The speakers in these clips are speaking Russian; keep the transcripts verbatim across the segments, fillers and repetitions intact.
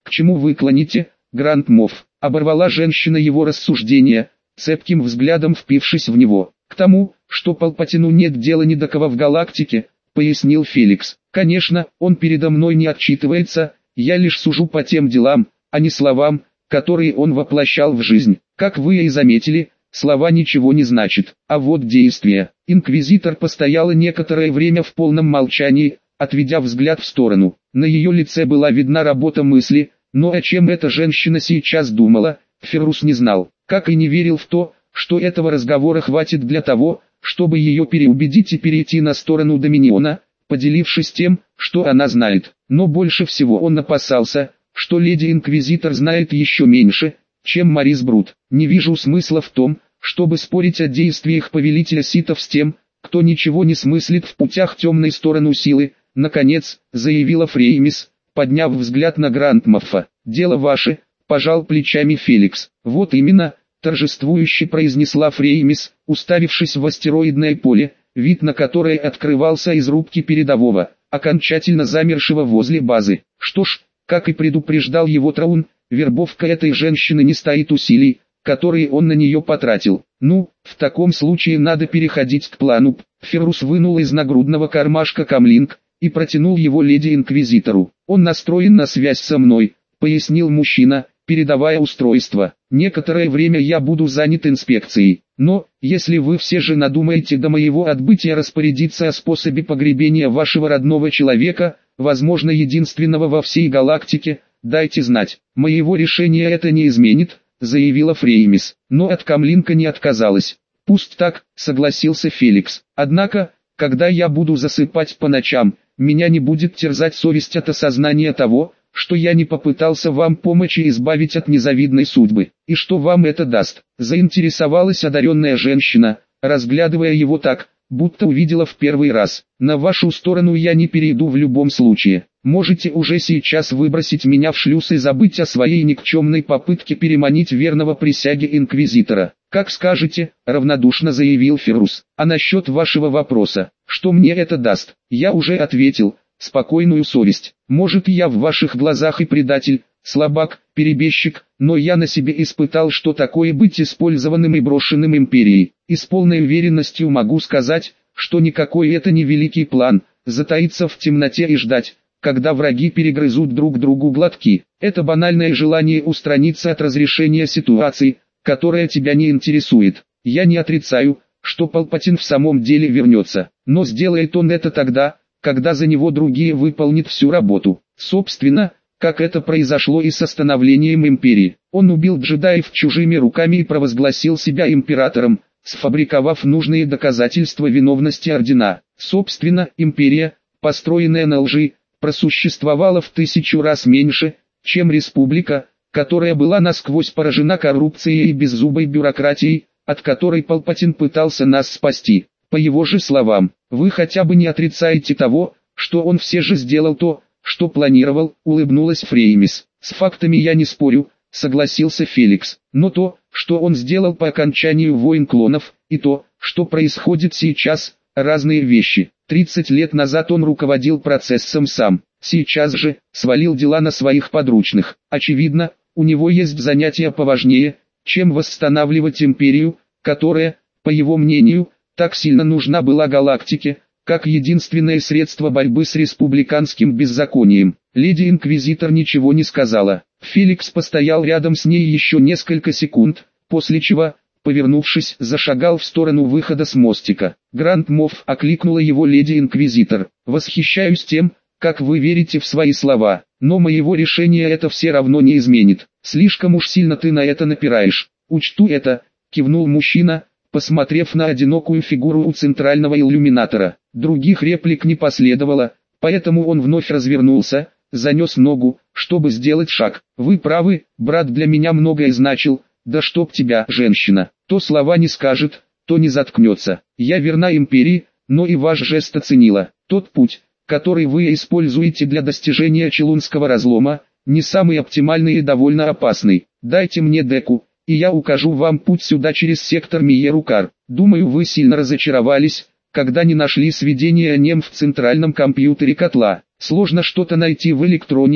К чему вы клоните, Гранд Мофф? Оборвала женщина его рассуждения, цепким взглядом впившись в него. К тому, что Палпатину нет дела ни до кого в галактике, пояснил Феликс. Конечно, он передо мной не отчитывается, я лишь сужу по тем делам, а не словам, которые он воплощал в жизнь. Как вы и заметили, слова ничего не значат, а вот действия. Инквизитор постояла некоторое время в полном молчании, отведя взгляд в сторону. На ее лице была видна работа мысли, но о чем эта женщина сейчас думала, Феррус не знал, как и не верил в то, что этого разговора хватит для того, чтобы ее переубедить и перейти на сторону Доминиона, поделившись тем, что она знает. Но больше всего он опасался, что леди-инквизитор знает еще меньше, чем Морис Брут. Не вижу смысла в том, чтобы спорить о действиях повелителя ситов с тем, кто ничего не смыслит в путях темной стороны силы, наконец, заявила Фреймис, подняв взгляд на Грандмоффа. «Дело ваше», — пожал плечами Феликс. «Вот именно», — торжествующе произнесла Фреймис, уставившись в астероидное поле, вид на которое открывался из рубки передового, окончательно замершего возле базы. Что ж, как и предупреждал его Траун, вербовка этой женщины не стоит усилий, которые он на нее потратил. Ну, в таком случае надо переходить к плану. Феррус вынул из нагрудного кармашка камлинг и протянул его леди-инквизитору. «Он настроен на связь со мной», — пояснил мужчина, передавая устройство. «Некоторое время я буду занят инспекцией, но, если вы все же надумаете до моего отбытия распорядиться о способе погребения вашего родного человека, возможно единственного во всей галактике, дайте знать. Моего решения это не изменит», — заявила Фреймис, но от камлинка не отказалась. «Пусть так», — согласился Феликс. «Однако, когда я буду засыпать по ночам, меня не будет терзать совесть от осознания того, что я не попытался вам помочь и избавить от незавидной судьбы. И что вам это даст?» Заинтересовалась одаренная женщина, разглядывая его так, будто увидела в первый раз. «На вашу сторону я не перейду в любом случае. Можете уже сейчас выбросить меня в шлюз и забыть о своей никчемной попытке переманить верного присяге инквизитора. Как скажете», — равнодушно заявил Феррус. «А насчет вашего вопроса, что мне это даст, я уже ответил. Спокойную совесть. Может, я в ваших глазах и предатель, слабак, перебежчик, но я на себе испытал, что такое быть использованным и брошенным империей. И с полной уверенностью могу сказать, что никакой это не великий план, затаиться в темноте и ждать, когда враги перегрызут друг другу глотки. Это банальное желание устраниться от разрешения ситуации, которая тебя не интересует. Я не отрицаю, что Палпатин в самом деле вернется, но сделает он это тогда, когда за него другие выполнят всю работу. Собственно, как это произошло и с становлением империи. Он убил джедаев чужими руками и провозгласил себя императором, сфабриковав нужные доказательства виновности ордена. Собственно, империя, построенная на лжи, просуществовала в тысячу раз меньше, чем республика, которая была насквозь поражена коррупцией и беззубой бюрократией, от которой Палпатин пытался нас спасти. По его же словам, вы хотя бы не отрицаете того, что он все же сделал то, что планировал, улыбнулась Фреймис. С фактами я не спорю, согласился Феликс, но то, что он сделал по окончанию войн клонов, и то, что происходит сейчас, разные вещи. тридцать лет назад он руководил процессом сам, сейчас же, свалил дела на своих подручных. Очевидно, у него есть занятия поважнее, чем восстанавливать империю, которая, по его мнению, так сильно нужна была галактике, как единственное средство борьбы с республиканским беззаконием. Леди-инквизитор ничего не сказала. Феликс постоял рядом с ней еще несколько секунд, после чего, повернувшись, зашагал в сторону выхода с мостика. «Гранд Мофф», — окликнула его леди-инквизитор. «Восхищаюсь тем, как вы верите в свои слова, но моего решения это все равно не изменит. Слишком уж сильно ты на это напираешь». «Учту это», — кивнул мужчина, посмотрев на одинокую фигуру у центрального иллюминатора. Других реплик не последовало, поэтому он вновь развернулся, занес ногу, чтобы сделать шаг. «Вы правы, брат для меня многое значил, да чтоб тебя, женщина, то слова не скажет, то не заткнется. Я верна империи, но и ваш жест оценила. Тот путь, который вы используете для достижения Челунского разлома, не самый оптимальный и довольно опасный. Дайте мне деку, и я укажу вам путь сюда через сектор Миерукар. Думаю, вы сильно разочаровались, когда не нашли сведения о нем в центральном компьютере котла. Сложно что-то найти в электронике,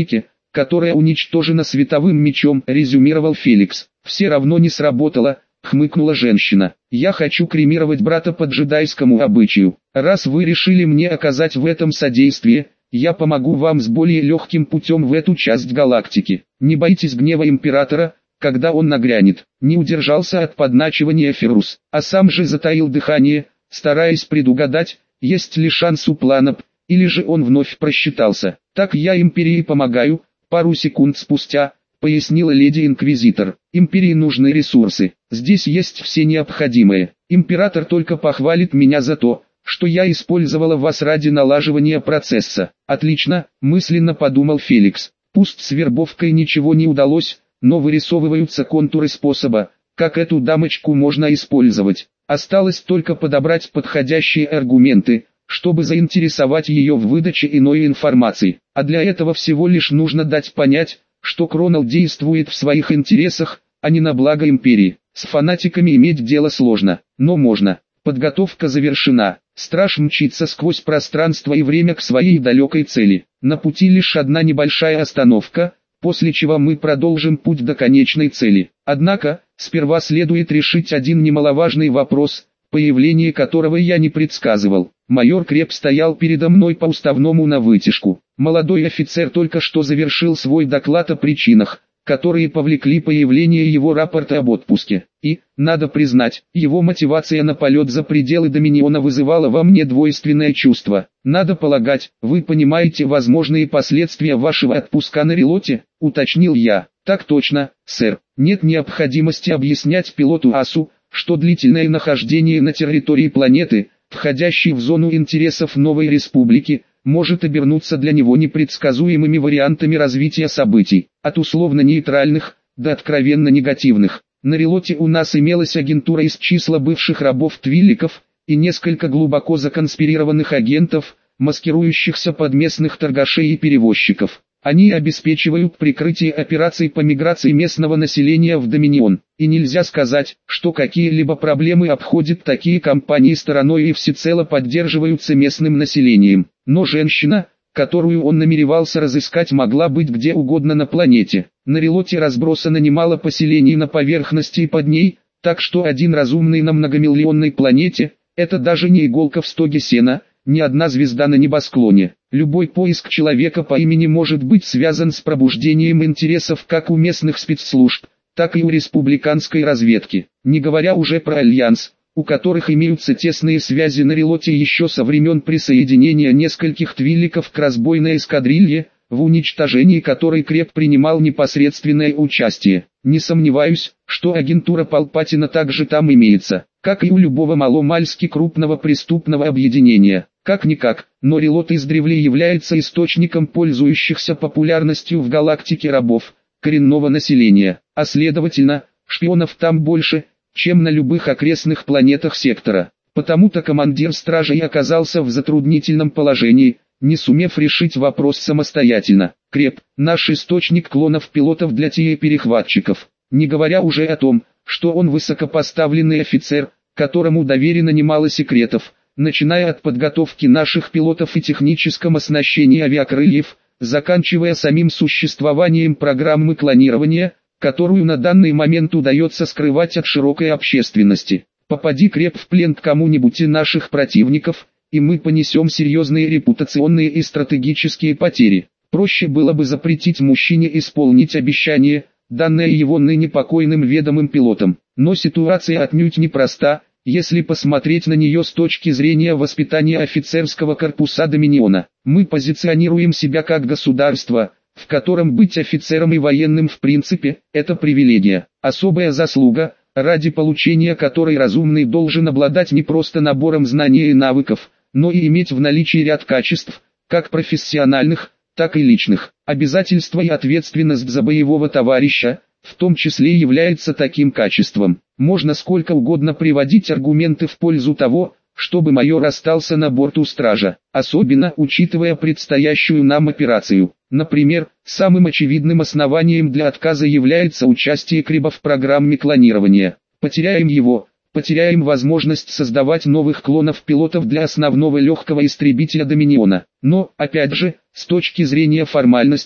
которая уничтожена световым мечом, резюмировал Феликс. Все равно не сработало, хмыкнула женщина. Я хочу кремировать брата по джедайскому обычаю. Раз вы решили мне оказать в этом содействие, я помогу вам с более легким путем в эту часть галактики. Не бойтесь гнева императора, когда он нагрянет. Не удержался от подначивания Феррус, а сам же затаил дыхание, стараясь предугадать, есть ли шанс у плана, или же он вновь просчитался. Так я империи помогаю, пару секунд спустя, пояснила леди-инквизитор. Империи нужны ресурсы, здесь есть все необходимые. Император только похвалит меня за то, что я использовала вас ради налаживания процесса. Отлично, мысленно подумал Феликс. Пусть с вербовкой ничего не удалось, но вырисовываются контуры способа, как эту дамочку можно использовать. Осталось только подобрать подходящие аргументы, чтобы заинтересовать ее в выдаче иной информации. А для этого всего лишь нужно дать понять, что Кронал действует в своих интересах, а не на благо империи. С фанатиками иметь дело сложно, но можно. Подготовка завершена. Страж мчится сквозь пространство и время к своей далекой цели. На пути лишь одна небольшая остановка, после чего мы продолжим путь до конечной цели. Однако, сперва следует решить один немаловажный вопрос, появление которого я не предсказывал. Майор Креп стоял передо мной по уставному навытяжку. Молодой офицер только что завершил свой доклад о причинах, которые повлекли появление его рапорта об отпуске. И, надо признать, его мотивация на полет за пределы Доминиона вызывала во мне двойственное чувство. Надо полагать, вы понимаете возможные последствия вашего отпуска на Релоте, уточнил я. Так точно, сэр. Нет необходимости объяснять пилоту АСУ, что длительное нахождение на территории планеты, входящей в зону интересов новой республики, может обернуться для него непредсказуемыми вариантами развития событий, от условно-нейтральных до откровенно негативных. На Релоте у нас имелась агентура из числа бывших рабов-твилликов и несколько глубоко законспирированных агентов, маскирующихся под местных торгашей и перевозчиков. Они обеспечивают прикрытие операций по миграции местного населения в Доминион, и нельзя сказать, что какие-либо проблемы обходят такие компании стороной и всецело поддерживаются местным населением. Но женщина, которую он намеревался разыскать, могла быть где угодно на планете. На Релоте разбросано немало поселений на поверхности и под ней, так что один разумный на многомиллионной планете – это даже не иголка в стоге сена, ни одна звезда на небосклоне. Любой поиск человека по имени может быть связан с пробуждением интересов как у местных спецслужб, так и у республиканской разведки, не говоря уже про Альянс, у которых имеются тесные связи на Релоте еще со времен присоединения нескольких твилликов к разбойной эскадрилье, в уничтожении которой Креп принимал непосредственное участие. Не сомневаюсь, что агентура Палпатина также там имеется, как и у любого маломальски крупного преступного объединения. Как-никак, но Релот издревле является источником пользующихся популярностью в галактике рабов, коренного населения, а следовательно, шпионов там больше, чем на любых окрестных планетах сектора. Потому-то командир стражей оказался в затруднительном положении, не сумев решить вопрос самостоятельно. Креп – наш источник клонов пилотов для телеперехватчиков, не говоря уже о том, что он высокопоставленный офицер, которому доверено немало секретов, начиная от подготовки наших пилотов и техническом оснащении авиакрыльев, заканчивая самим существованием программы клонирования, которую на данный момент удается скрывать от широкой общественности. Попади Креп в плен к кому-нибудь из наших противников, и мы понесем серьезные репутационные и стратегические потери. Проще было бы запретить мужчине исполнить обещание, данное его ныне покойным ведомым пилотам. Но ситуация отнюдь непроста, если посмотреть на нее с точки зрения воспитания офицерского корпуса Доминиона. Мы позиционируем себя как государство, в котором быть офицером и военным в принципе – это привилегия, особая заслуга, ради получения которой разумный должен обладать не просто набором знаний и навыков, но и иметь в наличии ряд качеств, как профессиональных, так и личных. Обязательство и ответственность за боевого товарища, в том числе является таким качеством. Можно сколько угодно приводить аргументы в пользу того, чтобы майор остался на борту стража, особенно учитывая предстоящую нам операцию. Например, самым очевидным основанием для отказа является участие Креба в программе клонирования. Потеряем его, потеряем возможность создавать новых клонов пилотов для основного легкого истребителя Доминиона. Но, опять же, с точки зрения формальностей,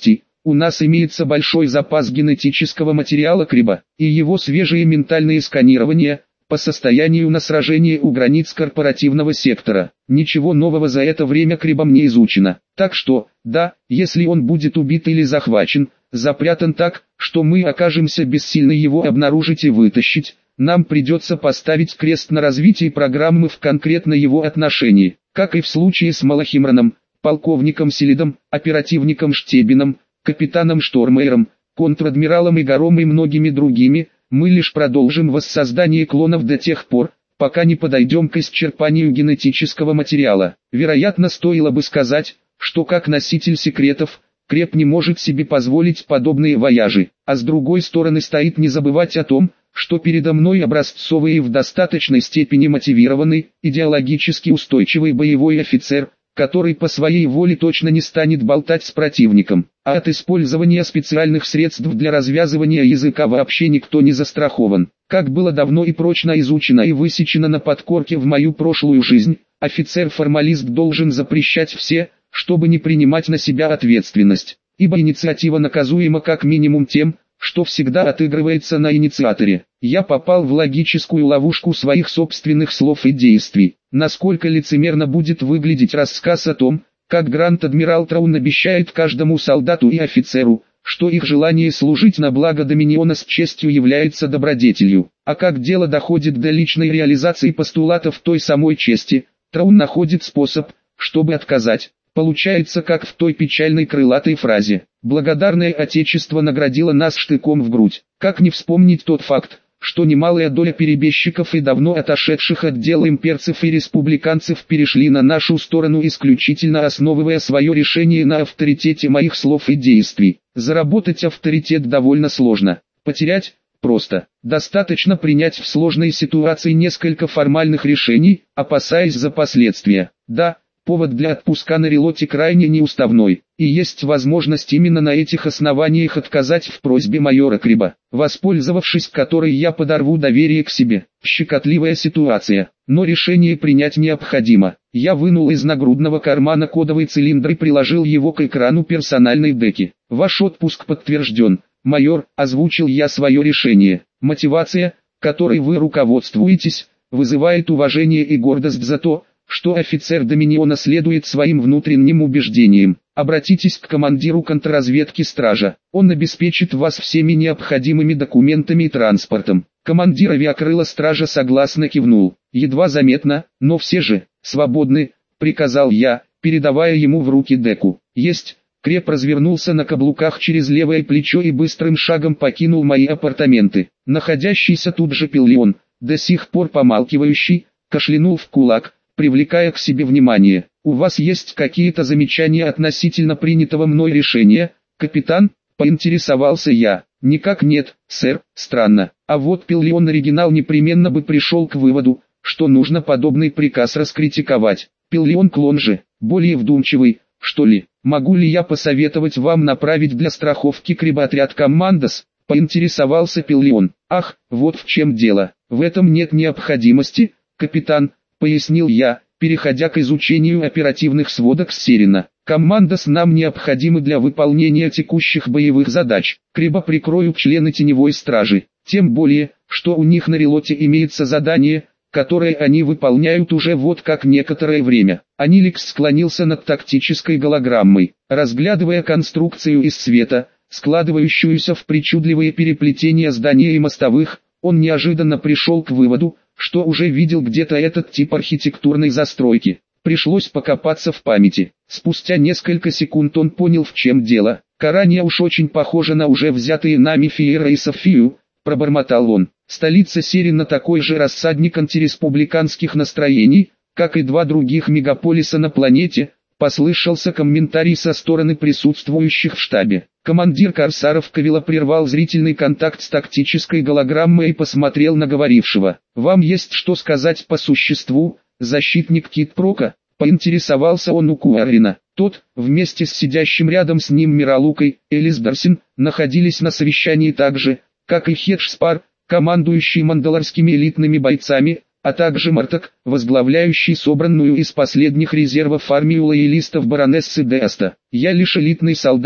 У нас имеется большой запас генетического материала Криба, и его свежие ментальные сканирования, по состоянию на сражении у границ корпоративного сектора. Ничего нового за это время Крибом не изучено. Так что, да, если он будет убит или захвачен, запрятан так, что мы окажемся бессильны его обнаружить и вытащить, нам придется поставить крест на развитии программы в конкретно его отношении. Как и в случае с Малахимраном, полковником Селидом, оперативником Штебином, капитаном Штормейером, контр-адмиралом Игором и многими другими, мы лишь продолжим воссоздание клонов до тех пор, пока не подойдем к исчерпанию генетического материала. Вероятно, стоило бы сказать, что как носитель секретов, Креб не может себе позволить подобные вояжи, а с другой стороны стоит не забывать о том, что передо мной образцовый и в достаточной степени мотивированный, идеологически устойчивый боевой офицер, который по своей воле точно не станет болтать с противником, а от использования специальных средств для развязывания языка вообще никто не застрахован. Как было давно и прочно изучено и высечено на подкорке в мою прошлую жизнь, офицер-формалист должен запрещать все, чтобы не принимать на себя ответственность, ибо инициатива наказуема как минимум тем, что всегда отыгрывается на инициаторе. Я попал в логическую ловушку своих собственных слов и действий. Насколько лицемерно будет выглядеть рассказ о том, как Гранд-адмирал Траун обещает каждому солдату и офицеру, что их желание служить на благо Доминиона с честью является добродетелью, а как дело доходит до личной реализации постулатов той самой чести, Траун находит способ, чтобы отказать. Получается как в той печальной крылатой фразе: «Благодарное Отечество наградило нас штыком в грудь». Как не вспомнить тот факт, что немалая доля перебежчиков и давно отошедших от дела имперцев и республиканцев перешли на нашу сторону, исключительно основывая свое решение на авторитете моих слов и действий. Заработать авторитет довольно сложно, потерять – просто. Достаточно принять в сложной ситуации несколько формальных решений, опасаясь за последствия. Да, повод для отпуска на релоте крайне неуставной, и есть возможность именно на этих основаниях отказать в просьбе майора Криба, воспользовавшись которой я подорву доверие к себе. Щекотливая ситуация, но решение принять необходимо. Я вынул из нагрудного кармана кодовый цилиндр и приложил его к экрану персональной деки. Ваш отпуск подтвержден, майор, озвучил я свое решение. Мотивация, которой вы руководствуетесь, вызывает уважение и гордость за то, что офицер Доминиона следует своим внутренним убеждениям. Обратитесь к командиру контрразведки стража, он обеспечит вас всеми необходимыми документами и транспортом. Командир авиакрыла стража согласно кивнул. Едва заметно, но все же, свободны, приказал я, передавая ему в руки деку. Есть. Креб развернулся на каблуках через левое плечо и быстрым шагом покинул мои апартаменты. Находящийся тут же Пиллион, до сих пор помалкивающий, кашлянул в кулак, привлекая к себе внимание. «У вас есть какие-то замечания относительно принятого мной решения, капитан?» – поинтересовался я. «Никак нет, сэр, странно». А вот Пиллион оригинал непременно бы пришел к выводу, что нужно подобный приказ раскритиковать. Пиллион клон же, более вдумчивый, что ли. «Могу ли я посоветовать вам направить для страховки Криба отряд Коммандос?» – поинтересовался Пиллион. «Ах, вот в чем дело. В этом нет необходимости, капитан», — пояснил я, переходя к изучению оперативных сводок Серина. «Коммандос нам необходимы для выполнения текущих боевых задач. Криба прикроют члены теневой стражи, тем более, что у них на релоте имеется задание, которое они выполняют уже вот как некоторое время». Аниликс склонился над тактической голограммой, разглядывая конструкцию из света, складывающуюся в причудливые переплетения зданий и мостовых. Он неожиданно пришел к выводу, что уже видел где-то этот тип архитектурной застройки. Пришлось покопаться в памяти. Спустя несколько секунд он понял, в чем дело. «Карания уж очень похожа на уже взятые нами Фиера и Софию», — пробормотал он. «Столица Серина такой же рассадник антиреспубликанских настроений, как и два других мегаполиса на планете», — послышался комментарий со стороны присутствующих в штабе. Командир Корсаров Кавила прервал зрительный контакт с тактической голограммой и посмотрел на говорившего. «Вам есть что сказать по существу, защитник Кит Прока?» — поинтересовался он у Куаррина. Тот, вместе с сидящим рядом с ним Миралукой, Элис Дарсин, находились на совещании так же, как и Хедж-Спар, командующий мандалорскими элитными бойцами, а также Мартак, возглавляющий собранную из последних резервов армию лоялистов баронессы Деаста. «Я лишь элитный солдат», —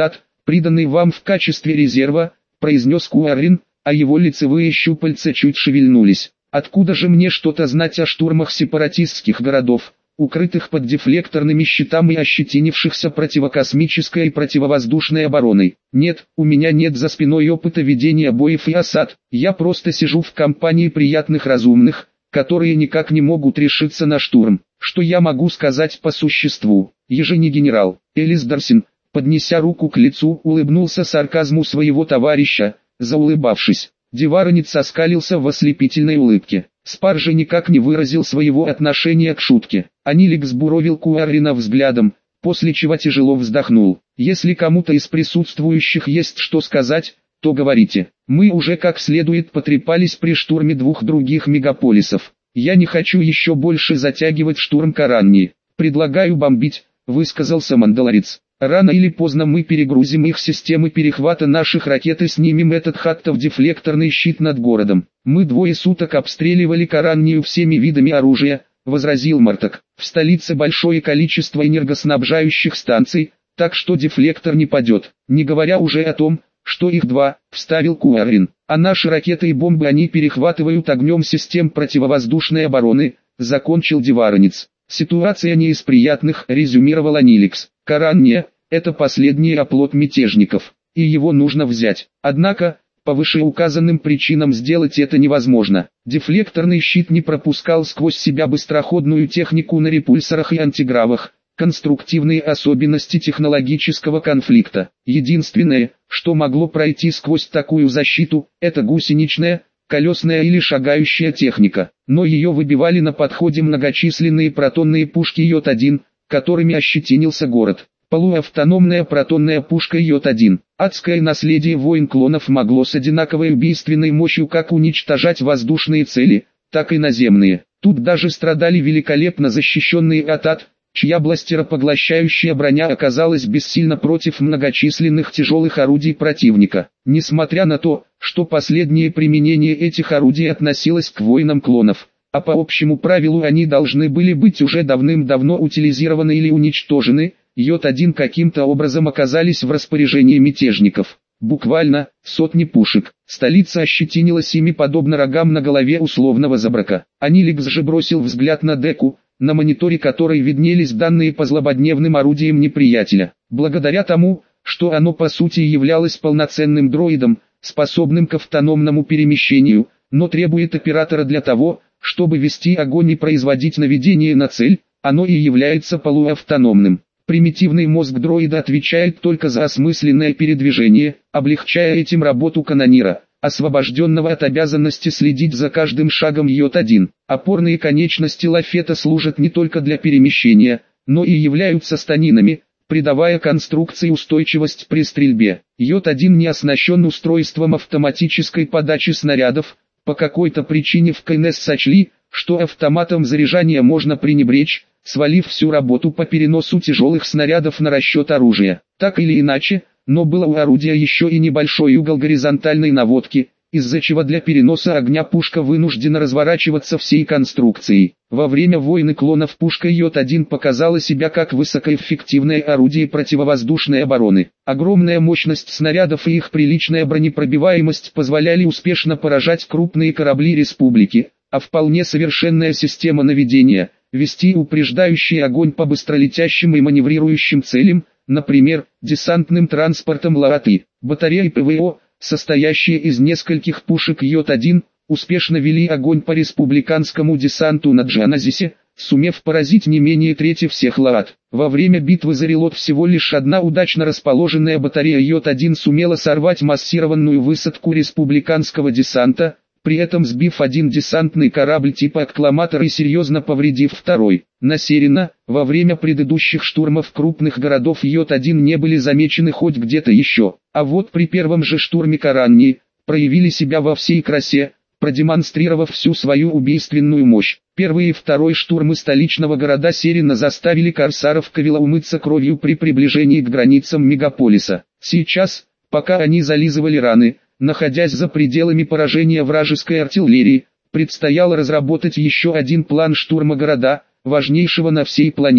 приданный вам в качестве резерва», — произнес Куаррин, а его лицевые щупальца чуть шевельнулись. «Откуда же мне что-то знать о штурмах сепаратистских городов, укрытых под дефлекторными щитами и ощетинившихся противокосмической и противовоздушной обороной? Нет, у меня нет за спиной опыта ведения боев и осад, я просто сижу в компании приятных разумных, которые никак не могут решиться на штурм. Что я могу сказать по существу?» Ежений генерал Элис Дарсин, поднеся руку к лицу, улыбнулся сарказму своего товарища, заулыбавшись. Деваронец оскалился в ослепительной улыбке. Спар же никак не выразил своего отношения к шутке. Анилик сбуровил Куаррина взглядом, после чего тяжело вздохнул. «Если кому-то из присутствующих есть что сказать, то говорите. Мы уже как следует потрепались при штурме двух других мегаполисов. Я не хочу еще больше затягивать штурм Каранни. Предлагаю бомбить», — высказался Мандалорец. «Рано или поздно мы перегрузим их системы перехвата наших ракет и снимем этот хаттов дефлекторный щит над городом. Мы двое суток обстреливали Караннию всеми видами оружия», — возразил Мартак. «В столице большое количество энергоснабжающих станций, так что дефлектор не падет. Не говоря уже о том, что их два», — вставил Куаррин. «А наши ракеты и бомбы они перехватывают огнем систем противовоздушной обороны», — закончил Деваронец. «Ситуация не из приятных», — резюмировал Аниликс. «Каранния — это последний оплот мятежников, и его нужно взять. Однако, по вышеуказанным причинам сделать это невозможно. Дефлекторный щит не пропускал сквозь себя быстроходную технику на репульсорах и антигравах, конструктивные особенности технологического конфликта. Единственное, что могло пройти сквозь такую защиту, это гусеничная, колесная или шагающая техника, но ее выбивали на подходе многочисленные протонные пушки Йод один, которыми ощетинился город. Полуавтономная протонная пушка Йод один. Адское наследие войн клонов могло с одинаковой убийственной мощью как уничтожать воздушные цели, так и наземные. Тут даже страдали великолепно защищенные от ад, чья бластеропоглощающая броня оказалась бессильна против многочисленных тяжелых орудий противника. Несмотря на то, что последнее применение этих орудий относилось к войнам клонов, а по общему правилу они должны были быть уже давным-давно утилизированы или уничтожены, Йод один каким-то образом оказались в распоряжении мятежников. Буквально, сотни пушек. Столица ощетинилась ими подобно рогам на голове условного забрака. Аниликс же бросил взгляд на Деку, на мониторе которой виднелись данные по злободневным орудиям неприятеля. Благодаря тому, что оно по сути являлось полноценным дроидом, способным к автономному перемещению, но требует оператора для того, чтобы вести огонь и производить наведение на цель, оно и является полуавтономным. Примитивный мозг дроида отвечает только за осмысленное передвижение, облегчая этим работу канонира, освобожденного от обязанности следить за каждым шагом Йод один. Опорные конечности лафета служат не только для перемещения, но и являются станинами, придавая конструкции устойчивость при стрельбе. Йод один не оснащен устройством автоматической подачи снарядов. По какой-то причине в КНС сочли, что автоматом заряжания можно пренебречь, свалив всю работу по переносу тяжелых снарядов на расчет оружия. Так или иначе, но было у орудия еще и небольшой угол горизонтальной наводки, из-за чего для переноса огня пушка вынуждена разворачиваться всей конструкцией. Во время войны клонов пушка Йод один показала себя как высокоэффективное орудие противовоздушной обороны. Огромная мощность снарядов и их приличная бронепробиваемость позволяли успешно поражать крупные корабли республики, а вполне совершенная система наведения – вести упреждающий огонь по быстролетящим и маневрирующим целям, например, десантным транспортом Лааты. Батареи ПВО, состоящие из нескольких пушек Йод один, успешно вели огонь по республиканскому десанту на Джаназисе, сумев поразить не менее трети всех Лаат. Во время битвы за Релот всего лишь одна удачно расположенная батарея Йод один сумела сорвать массированную высадку республиканского десанта, при этом сбив один десантный корабль типа Аккламатор и серьезно повредив второй. На Серина, во время предыдущих штурмов крупных городов Йод один не были замечены хоть где-то еще, а вот при первом же штурме Каранни, проявили себя во всей красе, продемонстрировав всю свою убийственную мощь. Первый и второй штурмы столичного города Серина заставили корсаров Кавила умыться кровью при приближении к границам мегаполиса. Сейчас, пока они зализывали раны, находясь за пределами поражения вражеской артиллерии, предстояло разработать еще один план штурма города, важнейшего на всей планете.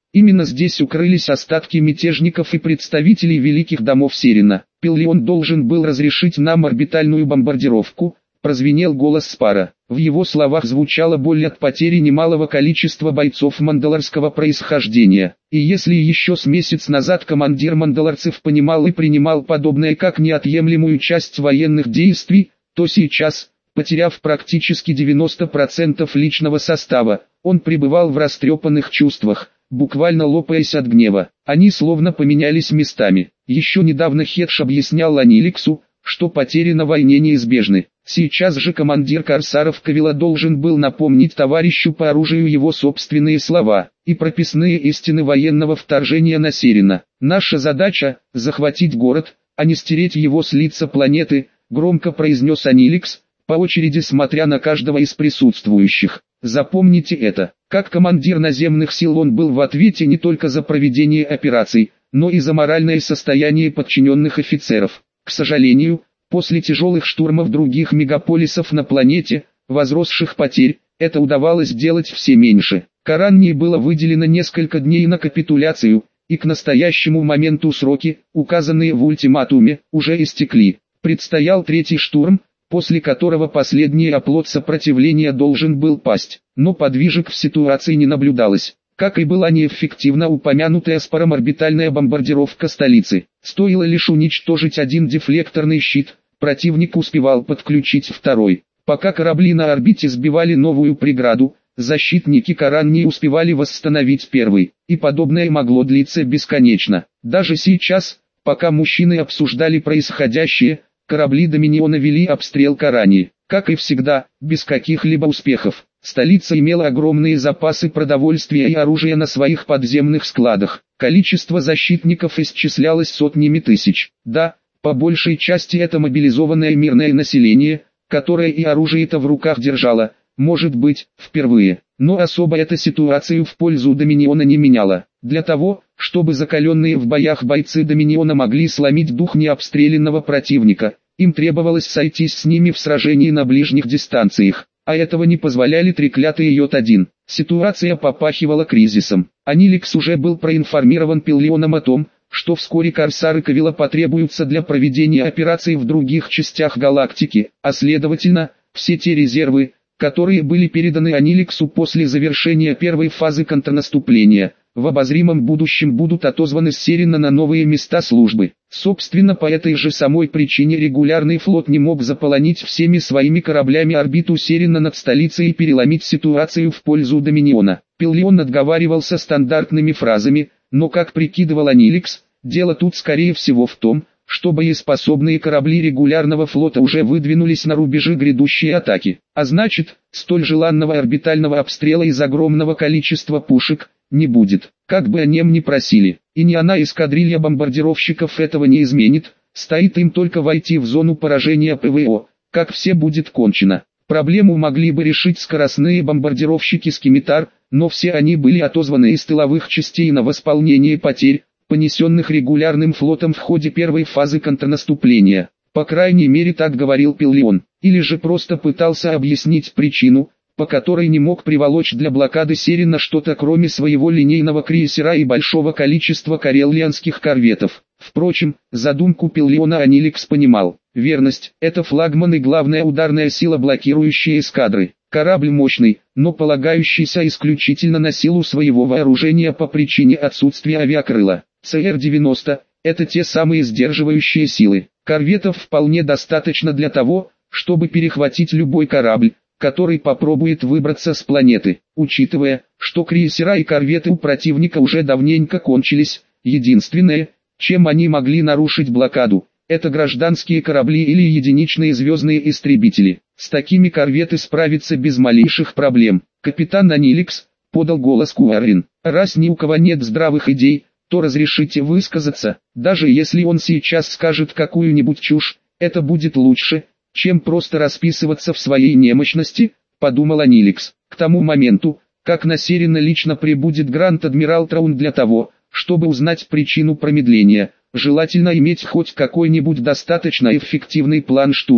Именно здесь укрылись остатки мятежников и представителей великих домов Серина. Пиллион должен был разрешить нам орбитальную бомбардировку, прозвенел голос Спара. В его словах звучала боль от потери немалого количества бойцов мандалорского происхождения. И если еще с месяц назад командир мандалорцев понимал и принимал подобное как неотъемлемую часть военных действий, то сейчас, потеряв практически девяносто процентов личного состава, он пребывал в растрепанных чувствах, буквально лопаясь от гнева. Они словно поменялись местами. Еще недавно Хедж объяснял Аниликсу, что потери на войне неизбежны. Сейчас же командир корсаров Кавила должен был напомнить товарищу по оружию его собственные слова и прописные истины военного вторжения на Серина. «Наша задача – захватить город, а не стереть его с лица планеты», – громко произнес Аниликс, по очереди смотря на каждого из присутствующих. Запомните это. Как командир наземных сил он был в ответе не только за проведение операций, но и за моральное состояние подчиненных офицеров. К сожалению, после тяжелых штурмов других мегаполисов на планете, возросших потерь, это удавалось делать все меньше. Карании было выделено несколько дней на капитуляцию, и к настоящему моменту сроки, указанные в ультиматуме, уже истекли. Предстоял третий штурм, после которого последний оплот сопротивления должен был пасть, но подвижек в ситуации не наблюдалось. Как и была неэффективна упомянутая Спаром орбитальная бомбардировка столицы. Стоило лишь уничтожить один дефлекторный щит, противник успевал подключить второй. Пока корабли на орбите сбивали новую преграду, защитники Карании успевали восстановить первый, и подобное могло длиться бесконечно. Даже сейчас, пока мужчины обсуждали происходящее, корабли Доминиона вели обстрел Карании. Как и всегда, без каких-либо успехов. Столица имела огромные запасы продовольствия и оружия на своих подземных складах. Количество защитников исчислялось сотнями тысяч. Да, по большей части это мобилизованное мирное население, которое и оружие-то в руках держало, может быть, впервые. Но особо эта ситуацию в пользу Доминиона не меняла. Для того, чтобы закаленные в боях бойцы Доминиона могли сломить дух необстрелянного противника, им требовалось сойтись с ними в сражении на ближних дистанциях. А этого не позволяли треклятые Йод один. Ситуация попахивала кризисом. Аниликс уже был проинформирован Пиллионом о том, что вскоре корсары Кавила потребуются для проведения операций в других частях галактики, а следовательно, все те резервы, которые были переданы Аниликсу после завершения первой фазы контрнаступления, в обозримом будущем будут отозваны с Серина на новые места службы. Собственно, по этой же самой причине регулярный флот не мог заполонить всеми своими кораблями орбиту Серина над столицей и переломить ситуацию в пользу Доминиона. Пиллион отговаривался стандартными фразами, но, как прикидывал Аниликс, дело тут скорее всего в том, что боеспособные корабли регулярного флота уже выдвинулись на рубежи грядущей атаки. А значит, столь желанного орбитального обстрела из огромного количества пушек не будет. Как бы о нем ни просили, и ни она эскадрилья бомбардировщиков этого не изменит, стоит им только войти в зону поражения ПВО, как все будет кончено. Проблему могли бы решить скоростные бомбардировщики Скимитар, но все они были отозваны из тыловых частей на восполнение потерь, понесенных регулярным флотом в ходе первой фазы контрнаступления. По крайней мере так говорил Пиллион, или же просто пытался объяснить причину, по которой не мог приволочь для блокады Серина что-то кроме своего линейного крейсера и большого количества кареллианских корветов. Впрочем, задумку Пиллиона Аниликс понимал. Верность – это флагман и главная ударная сила, блокирующая эскадры. Корабль мощный, но полагающийся исключительно на силу своего вооружения по причине отсутствия авиакрыла. Цэ эр девяносто – это те самые сдерживающие силы. Корветов вполне достаточно для того, чтобы перехватить любой корабль, который попробует выбраться с планеты. Учитывая, что крейсера и корветы у противника уже давненько кончились, единственное, чем они могли нарушить блокаду, это гражданские корабли или единичные звездные истребители. С такими корветы справиться без малейших проблем. Капитан Аниликс, подал голос Куарин. Раз ни у кого нет здравых идей, то разрешите высказаться. Даже если он сейчас скажет какую-нибудь чушь, это будет лучше, чем просто расписываться в своей немощности, подумал Аниликс. К тому моменту, как на Серина лично прибудет Гранд-Адмирал Траун для того, чтобы узнать причину промедления, желательно иметь хоть какой-нибудь достаточно эффективный план штурма.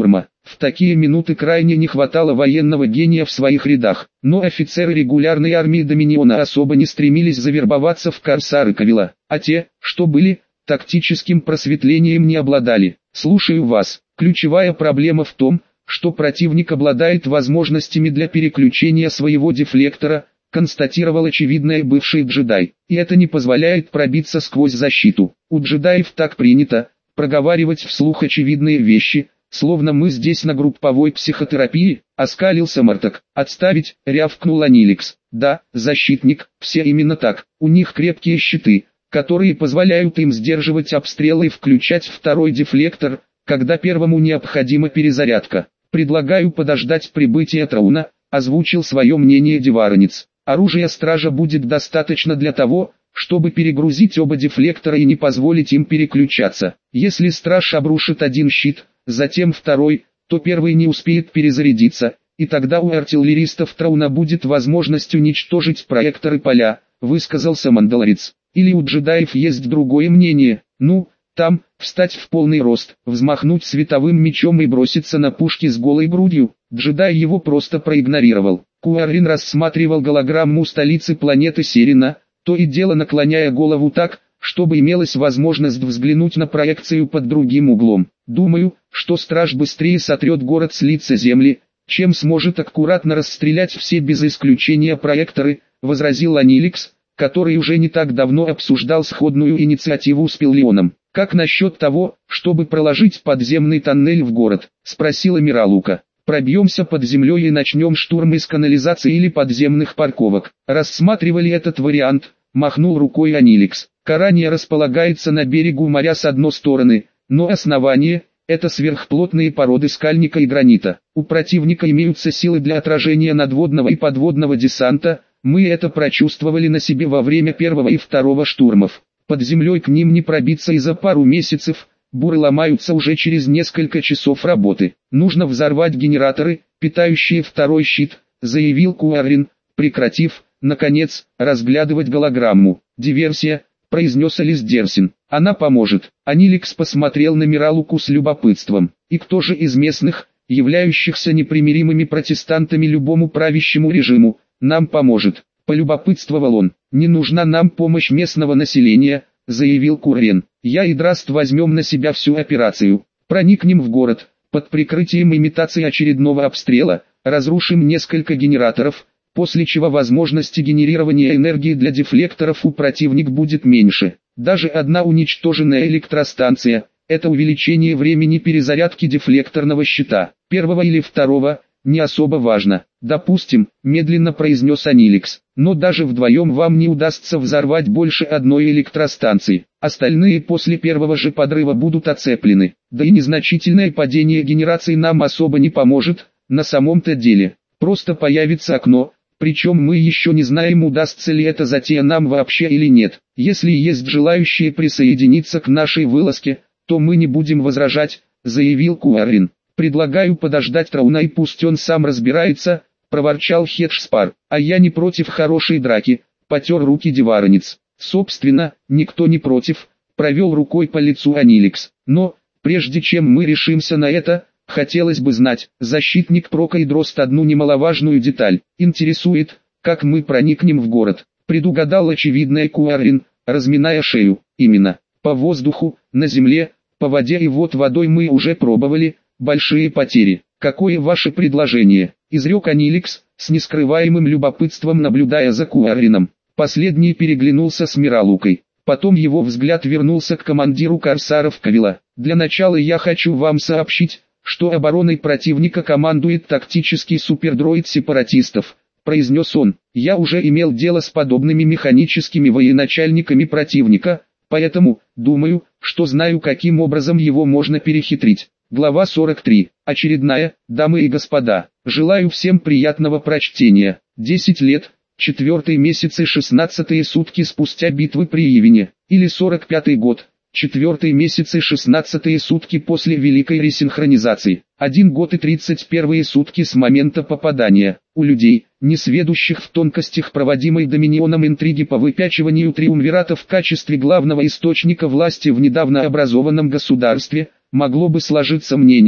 В такие минуты крайне не хватало военного гения в своих рядах, но офицеры регулярной армии Доминиона особо не стремились завербоваться в корсары Кавилла, а те, что были, тактическим просветлением не обладали. Слушаю вас. Ключевая проблема в том, что противник обладает возможностями для переключения своего дефлектора, констатировал очевидный бывший джедай, и это не позволяет пробиться сквозь защиту. У джедаев так принято проговаривать вслух очевидные вещи, словно мы здесь на групповой психотерапии, оскалился Мартак. Отставить, рявкнул Аниликс. Да, защитник, все именно так, у них крепкие щиты, которые позволяют им сдерживать обстрелы и включать второй дефлектор, когда первому необходима перезарядка. Предлагаю подождать прибытия Трауна, озвучил свое мнение Деваронец. Оружия стража будет достаточно для того, чтобы перегрузить оба дефлектора и не позволить им переключаться. Если страж обрушит один щит, затем второй, то первый не успеет перезарядиться, и тогда у артиллеристов Трауна будет возможность уничтожить проекторы поля, высказался Мандалорец. Или у джедаев есть другое мнение, ну, там, встать в полный рост, взмахнуть световым мечом и броситься на пушки с голой грудью. Джедай его просто проигнорировал. Куаррин рассматривал голограмму столицы планеты Серина, то и дело наклоняя голову так, чтобы имелась возможность взглянуть на проекцию под другим углом. Думаю, что страж быстрее сотрет город с лица земли, чем сможет аккуратно расстрелять все без исключения проекторы, возразил Аниликс, который уже не так давно обсуждал сходную инициативу с Пиллионом. «Как насчет того, чтобы проложить подземный тоннель в город?» – спросила Миралука. «Пробьемся под землей и начнем штурм из канализации или подземных парковок». Рассматривали этот вариант, махнул рукой Аниликс. Карания располагается на берегу моря с одной стороны, но основание – это сверхплотные породы скальника и гранита. У противника имеются силы для отражения надводного и подводного десанта, мы это прочувствовали на себе во время первого и второго штурмов. Под землей к ним не пробиться и за пару месяцев, буры ломаются уже через несколько часов работы. Нужно взорвать генераторы, питающие второй щит, заявил Куаррин, прекратив, наконец, разглядывать голограмму. Диверсия, произнес Элисдерсин. Она поможет. Аниликс посмотрел на Миралуку с любопытством. И кто же из местных, являющихся непримиримыми протестантами любому правящему режиму, нам поможет? Полюбопытствовал он. «Не нужна нам помощь местного населения», — заявил Куррен. «Я и Драст возьмем на себя всю операцию. Проникнем в город, под прикрытием имитации очередного обстрела, разрушим несколько генераторов, после чего возможности генерирования энергии для дефлекторов у противника будет меньше. Даже одна уничтоженная электростанция — это увеличение времени перезарядки дефлекторного щита, первого или второго, не особо важно. Допустим, медленно произнес Аниликс, но даже вдвоем вам не удастся взорвать больше одной электростанции. Остальные после первого же подрыва будут оцеплены. Да и незначительное падение генерации нам особо не поможет, на самом-то деле. Просто появится окно, причем мы еще не знаем, удастся ли эта затея нам вообще или нет. Если есть желающие присоединиться к нашей вылазке, то мы не будем возражать, заявил Куаррин. «Предлагаю подождать Трауна и пусть он сам разбирается», — проворчал Хеджспар. «А я не против хорошей драки», — потер руки Деваронец. «Собственно, никто не против», — провел рукой по лицу Аниликс. «Но, прежде чем мы решимся на это, хотелось бы знать, защитник Прока и Дрост одну немаловажную деталь. Интересует, как мы проникнем в город», — предугадал очевидное Куаррин, разминая шею. «Именно, по воздуху, на земле, по воде и вот водой мы уже пробовали. Большие потери. Какое ваше предложение?» — изрек Аниликс, с нескрываемым любопытством наблюдая за Куаррином. Последний переглянулся с Миралукой. Потом его взгляд вернулся к командиру корсаров Кавилла. «Для начала я хочу вам сообщить, что обороной противника командует тактический супердроид сепаратистов», — произнес он. «Я уже имел дело с подобными механическими военачальниками противника, поэтому, думаю, что знаю, каким образом его можно перехитрить». Глава сорок три. Очередная, дамы и господа. Желаю всем приятного прочтения. десять лет, четвертый месяц и шестнадцатые сутки спустя битвы при Ивине, или сорок пятый год, четвертый месяц и шестнадцатые сутки после Великой Ресинхронизации, один год и тридцать первые сутки с момента попадания. У людей, несведущих в тонкостях проводимой Доминионом интриги по выпячиванию триумвирата в качестве главного источника власти в недавно образованном государстве, могло бы сложиться мнение,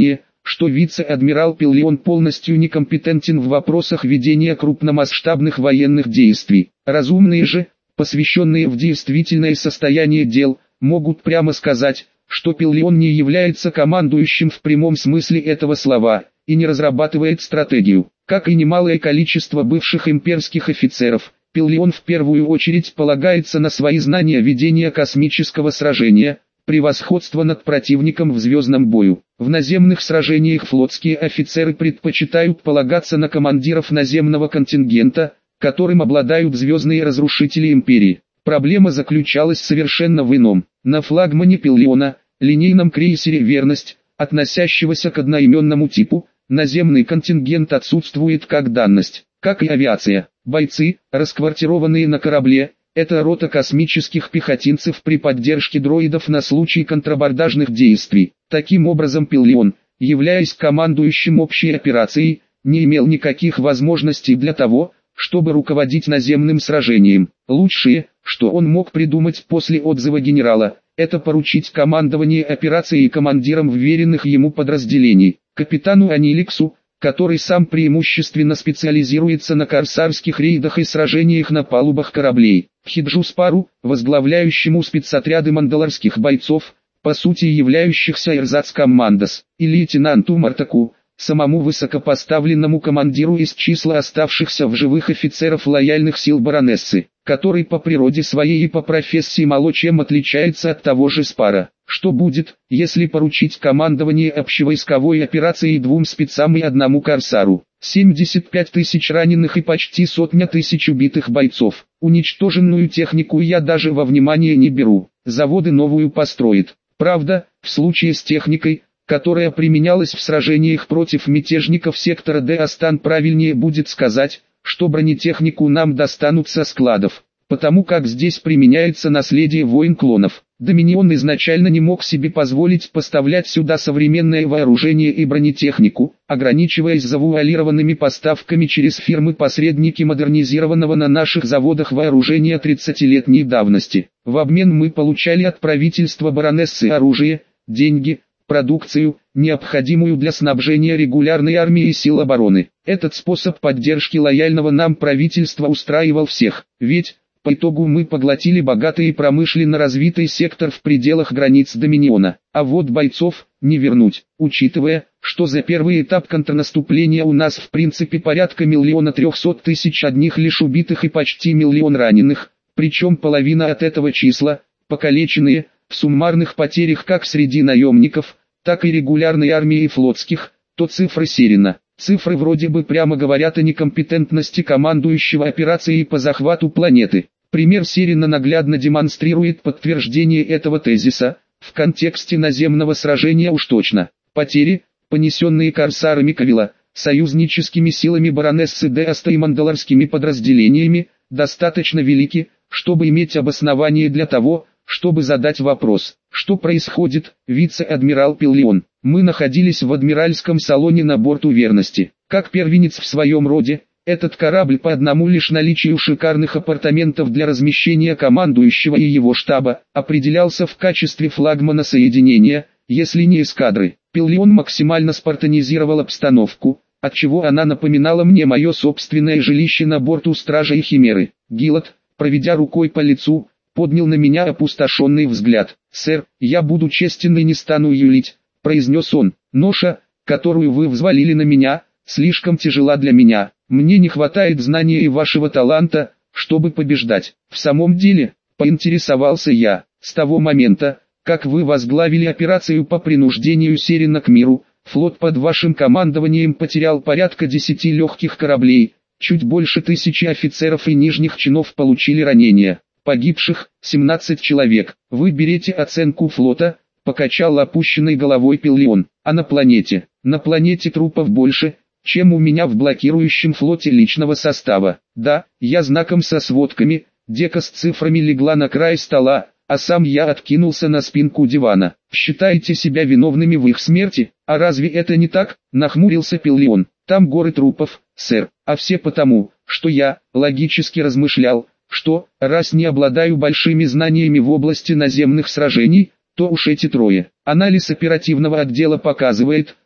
что вице-адмирал Пиллион полностью некомпетентен в вопросах ведения крупномасштабных военных действий. Разумные же, посвященные в действительное состояние дел, могут прямо сказать, что Пиллион не является командующим в прямом смысле этого слова, и не разрабатывает стратегию. Как и немалое количество бывших имперских офицеров, Пиллион в первую очередь полагается на свои знания ведения космического сражения, превосходство над противником в звездном бою. В наземных сражениях флотские офицеры предпочитают полагаться на командиров наземного контингента, которым обладают звездные разрушители империи. Проблема заключалась совершенно в ином. На флагмане Пиллиона, линейном крейсере «Верность», относящегося к одноименному типу, наземный контингент отсутствует как данность, как и авиация. Бойцы, расквартированные на корабле, это рота космических пехотинцев при поддержке дроидов на случай контрабордажных действий. Таким образом Пиллион, являясь командующим общей операцией, не имел никаких возможностей для того, чтобы руководить наземным сражением. Лучшее, что он мог придумать после отзыва генерала, это поручить командование операцией командирам вверенных ему подразделений, капитану Аниликсу, который сам преимущественно специализируется на корсарских рейдах и сражениях на палубах кораблей, Хиджу Спару, возглавляющему спецотряды мандалорских бойцов, по сути являющихся Эрзац-Коммандос, и лейтенанту Мартаку, самому высокопоставленному командиру из числа оставшихся в живых офицеров лояльных сил баронессы, который по природе своей и по профессии мало чем отличается от того же Спара. Что будет, если поручить командование общевойсковой операцией двум спецам и одному корсару? семьдесят пять тысяч раненых и почти сотня тысяч убитых бойцов. Уничтоженную технику я даже во внимание не беру. Заводы новую построит. Правда, в случае с техникой, которая применялась в сражениях против мятежников сектора Д, Астан правильнее будет сказать, что бронетехнику нам достанут со складов, потому как здесь применяется наследие войн клонов. Доминион изначально не мог себе позволить поставлять сюда современное вооружение и бронетехнику, ограничиваясь завуалированными поставками через фирмы-посредники модернизированного на наших заводах вооружения тридцатилетней давности. В обмен мы получали от правительства баронессы оружие, деньги, продукцию, необходимую для снабжения регулярной армии и сил обороны. Этот способ поддержки лояльного нам правительства устраивал всех, ведь, по итогу мы поглотили богатый и промышленно развитый сектор в пределах границ Доминиона, а вот бойцов не вернуть, учитывая, что за первый этап контрнаступления у нас в принципе порядка миллиона трехсот тысяч одних лишь убитых и почти миллион раненых, причем половина от этого числа, покалеченные, в суммарных потерях как среди наемников, так и регулярной армии и флотских, то цифры Серина. Цифры вроде бы прямо говорят о некомпетентности командующего операцией по захвату планеты. Пример Серина наглядно демонстрирует подтверждение этого тезиса, в контексте наземного сражения уж точно. Потери, понесенные корсарами Кавила, союзническими силами баронессы Де Аста и мандалорскими подразделениями, достаточно велики, чтобы иметь обоснование для того, чтобы задать вопрос, что происходит, вице-адмирал Пиллион. Мы находились в адмиральском салоне на борту Верности. Как первенец в своем роде, этот корабль по одному лишь наличию шикарных апартаментов для размещения командующего и его штаба, определялся в качестве флагмана соединения, если не эскадры. Пиллион максимально спартанизировал обстановку, отчего она напоминала мне мое собственное жилище на борту Стража и Химеры. Гилот, проведя рукой по лицу, поднял на меня опустошенный взгляд. «Сэр, я буду честен и не стану юлить», — произнес он. «Ноша, которую вы взвалили на меня, слишком тяжела для меня. Мне не хватает знания и вашего таланта, чтобы побеждать». «В самом деле», — поинтересовался я, — «с того момента, как вы возглавили операцию по принуждению Серина к миру, флот под вашим командованием потерял порядка десяти легких кораблей, чуть больше тысячи офицеров и нижних чинов получили ранения. Погибших – семнадцать человек. Вы берете оценку флота», – покачал опущенной головой Пиллион. «А на планете? На планете трупов больше, чем у меня в блокирующем флоте личного состава. Да, я знаком со сводками», – Дека с цифрами легла на край стола, а сам я откинулся на спинку дивана. «Считаете себя виновными в их смерти? А разве это не так?» – нахмурился Пиллион. «Там горы трупов, сэр, а все потому, что я, логически размышлял, что, раз не обладаю большими знаниями в области наземных сражений, то уж эти трое». Анализ оперативного отдела показывает,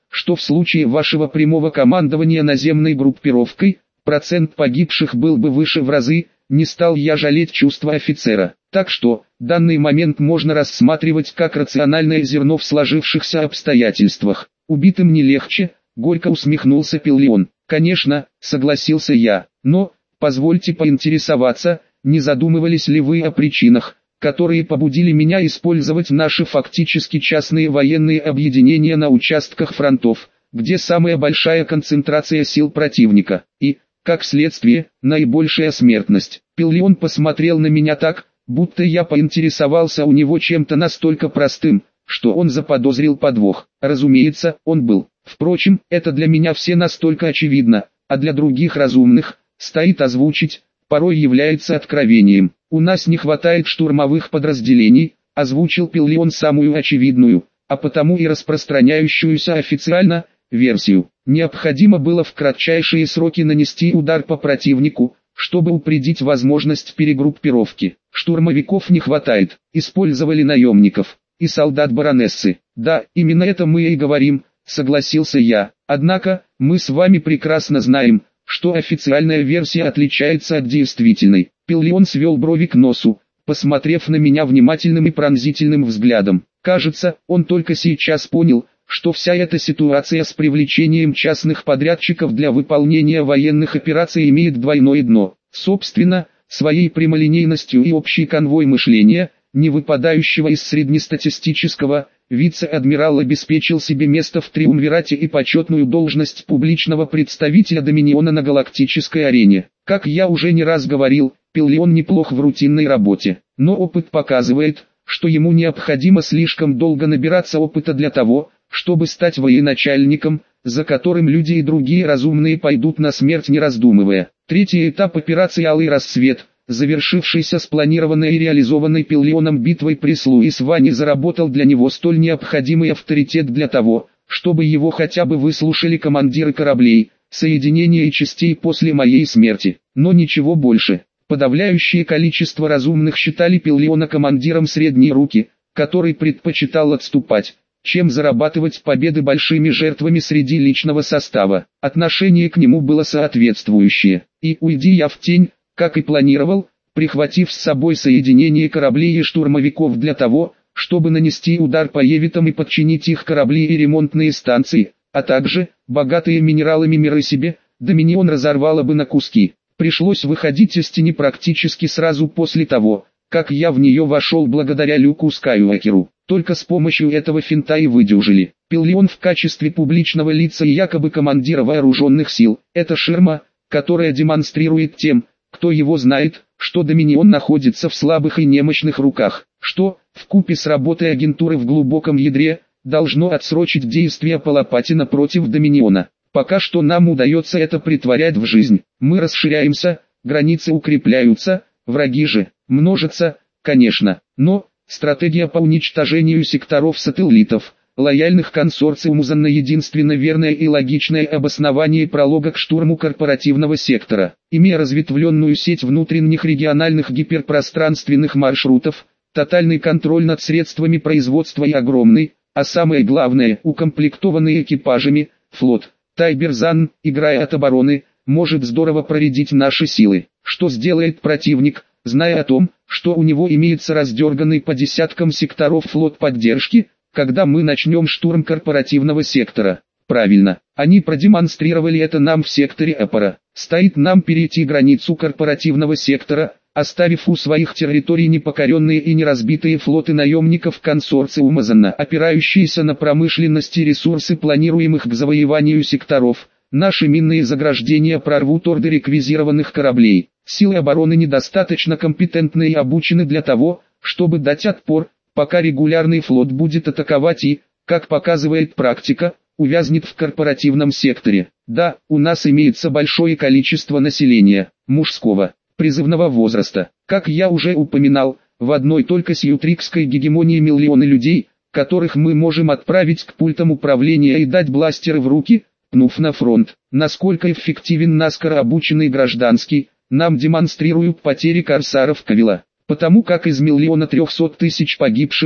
что в случае вашего прямого командования наземной группировкой, процент погибших был бы выше в разы, не стал я жалеть чувства офицера. Так что, данный момент можно рассматривать как рациональное зерно в сложившихся обстоятельствах. Убитым не легче, горько усмехнулся Пиллион. Конечно, согласился я, но, позвольте поинтересоваться, не задумывались ли вы о причинах, которые побудили меня использовать наши фактически частные военные объединения на участках фронтов, где самая большая концентрация сил противника, и, как следствие, наибольшая смертность. Пиллион посмотрел на меня так, будто я поинтересовался у него чем-то настолько простым, что он заподозрил подвох. Разумеется, он был. Впрочем, это для меня все настолько очевидно, а для других разумных, стоит озвучить, порой является откровением. У нас не хватает штурмовых подразделений, озвучил Пиллион самую очевидную, а потому и распространяющуюся официально, версию. Необходимо было в кратчайшие сроки нанести удар по противнику, чтобы упредить возможность перегруппировки. Штурмовиков не хватает, использовали наемников и солдат баронессы. Да, именно это мы и говорим, согласился я. Однако, мы с вами прекрасно знаем, что официальная версия отличается от действительной. Пиллион свел брови к носу, посмотрев на меня внимательным и пронзительным взглядом. Кажется, он только сейчас понял, что вся эта ситуация с привлечением частных подрядчиков для выполнения военных операций имеет двойное дно. Собственно, своей прямолинейностью и общей конвой мышления, не выпадающего из среднестатистического, вице-адмирал обеспечил себе место в триумвирате и почетную должность публичного представителя Доминиона на галактической арене. Как я уже не раз говорил, Пиллион неплох в рутинной работе, но опыт показывает, что ему необходимо слишком долго набираться опыта для того, чтобы стать военачальником, за которым люди и другие разумные пойдут на смерть не раздумывая. Третий этап операции «Алый рассвет», завершившийся спланированной и реализованной Пиллионом битвой при Слуис-Ване, заработал для него столь необходимый авторитет для того, чтобы его хотя бы выслушали командиры кораблей, соединения и частей после моей смерти. Но ничего больше. Подавляющее количество разумных считали Пиллиона командиром средней руки, который предпочитал отступать, чем зарабатывать победы большими жертвами среди личного состава. Отношение к нему было соответствующее. И уйди я в тень, как и планировал, прихватив с собой соединение кораблей и штурмовиков для того, чтобы нанести удар по Евитам и подчинить их корабли и ремонтные станции, а также, богатые минералами миры себе, Доминион разорвало бы на куски. Пришлось выходить из тени практически сразу после того, как я в нее вошел благодаря Люку Скайуокеру. Только с помощью этого финта и выдюжили. Пиллион в качестве публичного лица и якобы командира вооруженных сил – это ширма, которая демонстрирует тем, кто его знает, что Доминион находится в слабых и немощных руках, что, вкупе с работой агентуры в глубоком ядре, должно отсрочить действия Палапатина против Доминиона. Пока что нам удается это претворять в жизнь. Мы расширяемся, границы укрепляются, враги же множатся, конечно, но стратегия по уничтожению секторов-сателлитов, лояльных консорциуму на единственно верное и логичное обоснование пролога к штурму корпоративного сектора. Имея разветвленную сеть внутренних региональных гиперпространственных маршрутов, тотальный контроль над средствами производства и огромный, а самое главное, укомплектованный экипажами, флот, Тайберзан, играя от обороны, может здорово проредить наши силы. Что сделает противник, зная о том, что у него имеется раздерганный по десяткам секторов флот поддержки, когда мы начнем штурм корпоративного сектора? Правильно, они продемонстрировали это нам в секторе Эпора. Стоит нам перейти границу корпоративного сектора, оставив у своих территорий непокоренные и неразбитые флоты наемников консорциума Занна, опирающиеся на промышленность и ресурсы планируемых к завоеванию секторов. Наши минные заграждения прорвут орды реквизированных кораблей. Силы обороны недостаточно компетентны и обучены для того, чтобы дать отпор, пока регулярный флот будет атаковать и, как показывает практика, увязнет в корпоративном секторе. Да, у нас имеется большое количество населения, мужского, призывного возраста. Как я уже упоминал, в одной только сьютрикской гегемонии миллионы людей, которых мы можем отправить к пультам управления и дать бластеры в руки, пнув на фронт. Насколько эффективен наскоро обученный гражданский, нам демонстрируют потери корсаров Кавила. Потому как из миллиона трехсот тысяч погибших,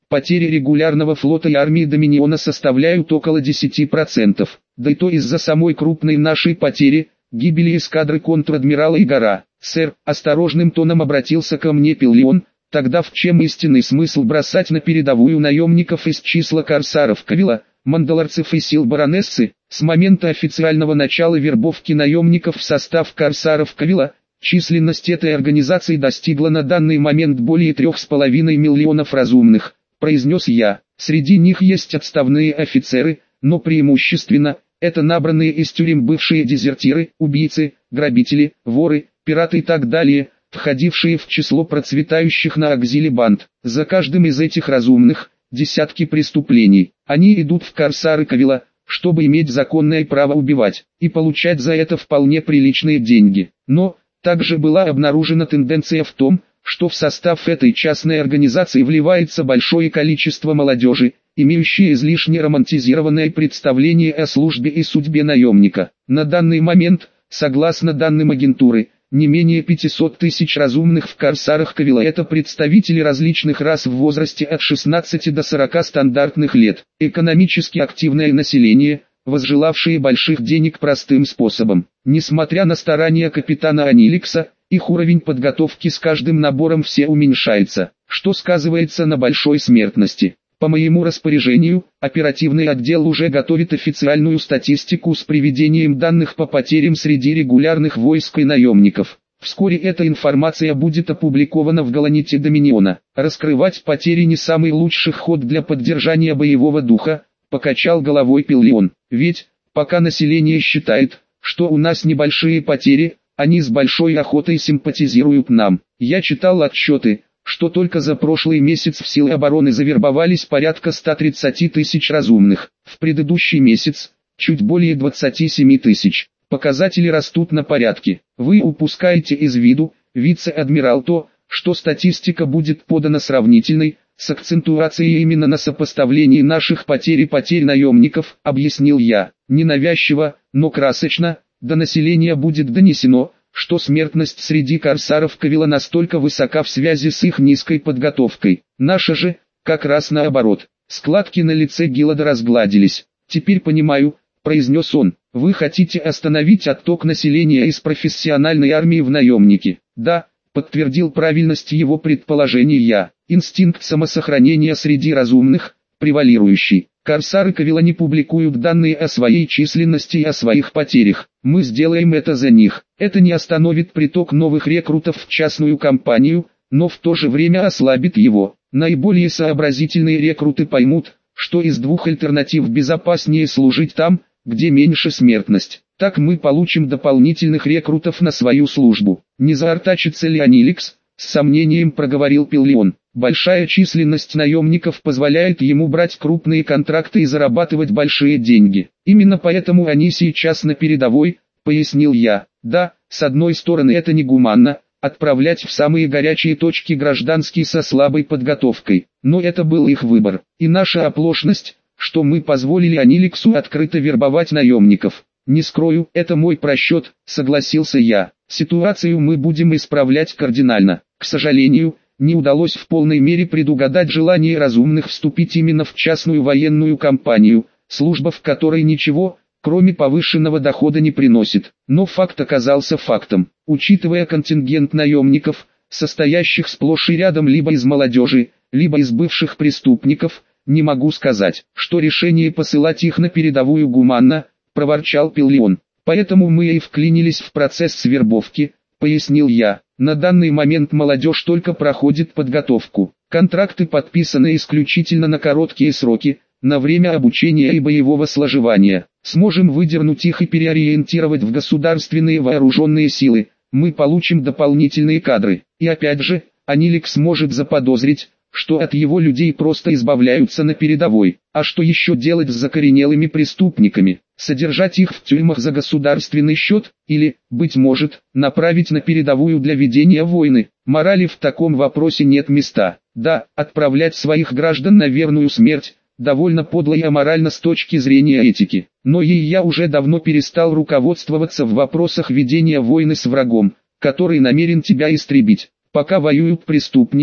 потери регулярного флота и армии Доминиона составляют около десяти процентов. Да и то из-за самой крупной нашей потери, гибели эскадры контр-адмирала Игора. «Сэр», — осторожным тоном обратился ко мне Пиллион, — «тогда в чем истинный смысл бросать на передовую наемников из числа корсаров Кавила, мандалорцев и сил баронессы? С момента официального начала вербовки наемников в состав корсаров Кавила, численность этой организации достигла на данный момент более трех с половиной миллионов разумных», — произнес я. «Среди них есть отставные офицеры, но преимущественно это набранные из тюрем бывшие дезертиры, убийцы, грабители, воры, пираты и так далее, входившие в число процветающих на Акзиле банд. За каждым из этих разумных десятки преступлений. Они идут в корсары Кавила, чтобы иметь законное право убивать и получать за это вполне приличные деньги. Но также была обнаружена тенденция в том, что в состав этой частной организации вливается большое количество молодежи, имеющие излишне романтизированное представление о службе и судьбе наемника. На данный момент, согласно данным агентуры, не менее пятисот тысяч разумных в корсарах Кавила — это представители различных рас в возрасте от шестнадцати до сорока стандартных лет. Экономически активное население, возжелавшие больших денег простым способом. Несмотря на старания капитана Аниликса, их уровень подготовки с каждым набором все уменьшается, что сказывается на большой смертности. По моему распоряжению, оперативный отдел уже готовит официальную статистику с приведением данных по потерям среди регулярных войск и наемников. Вскоре эта информация будет опубликована в Галаните Доминиона. Раскрывать потери не самый лучший ход для поддержания боевого духа, покачал головой Пиллион. Ведь, пока население считает, что у нас небольшие потери, они с большой охотой симпатизируют нам. Я читал отчеты, что только за прошлый месяц в силы обороны завербовались порядка ста тридцати тысяч разумных. В предыдущий месяц – чуть более двадцати семи тысяч. Показатели растут на порядке. Вы упускаете из виду, вице-адмирал, то, что статистика будет подана сравнительной, с акцентуацией именно на сопоставлении наших потерь и потерь наемников, объяснил я. Ненавязчиво, но красочно, до населения будет донесено, что смертность среди корсаров Кавила настолько высока в связи с их низкой подготовкой. Наша же, как раз наоборот. Складки на лице Гиллада разгладились. «Теперь понимаю», — произнес он, — «вы хотите остановить отток населения из профессиональной армии в наемники». «Да», — подтвердил правильность его предположений я. «Инстинкт самосохранения среди разумных, превалирующий. Корсары Кавила не публикуют данные о своей численности и о своих потерях. Мы сделаем это за них. Это не остановит приток новых рекрутов в частную компанию, но в то же время ослабит его. Наиболее сообразительные рекруты поймут, что из двух альтернатив безопаснее служить там, где меньше смертность. Так мы получим дополнительных рекрутов на свою службу. Не заортачится ли Аниликс?» — с сомнением проговорил Пиллион. «Большая численность наемников позволяет ему брать крупные контракты и зарабатывать большие деньги. Именно поэтому они сейчас на передовой», — пояснил я. «Да, с одной стороны это негуманно, отправлять в самые горячие точки гражданские со слабой подготовкой, но это был их выбор. И наша оплошность, что мы позволили Аниликсу открыто вербовать наемников. Не скрою, это мой просчет», — согласился я. «Ситуацию мы будем исправлять кардинально. К сожалению, не удалось в полной мере предугадать желание разумных вступить именно в частную военную компанию, служба в которой ничего, кроме повышенного дохода, не приносит. Но факт оказался фактом. Учитывая контингент наемников, состоящих сплошь и рядом либо из молодежи, либо из бывших преступников, не могу сказать, что решение посылать их на передовую гуманно», — проворчал Пиллион. «Поэтому мы и вклинились в процесс вербовки», — пояснил я. «На данный момент молодежь только проходит подготовку. Контракты подписаны исключительно на короткие сроки, на время обучения и боевого слаживания. Сможем выдернуть их и переориентировать в государственные вооруженные силы, мы получим дополнительные кадры. И опять же, Аниликс может заподозрить, что от его людей просто избавляются на передовой. А что еще делать с закоренелыми преступниками? Содержать их в тюрьмах за государственный счет, или, быть может, направить на передовую для ведения войны? Морали в таком вопросе нет места. Да, отправлять своих граждан на верную смерть, довольно подло и аморально с точки зрения этики. Но и я уже давно перестал руководствоваться в вопросах ведения войны с врагом, который намерен тебя истребить. Пока воюют преступники,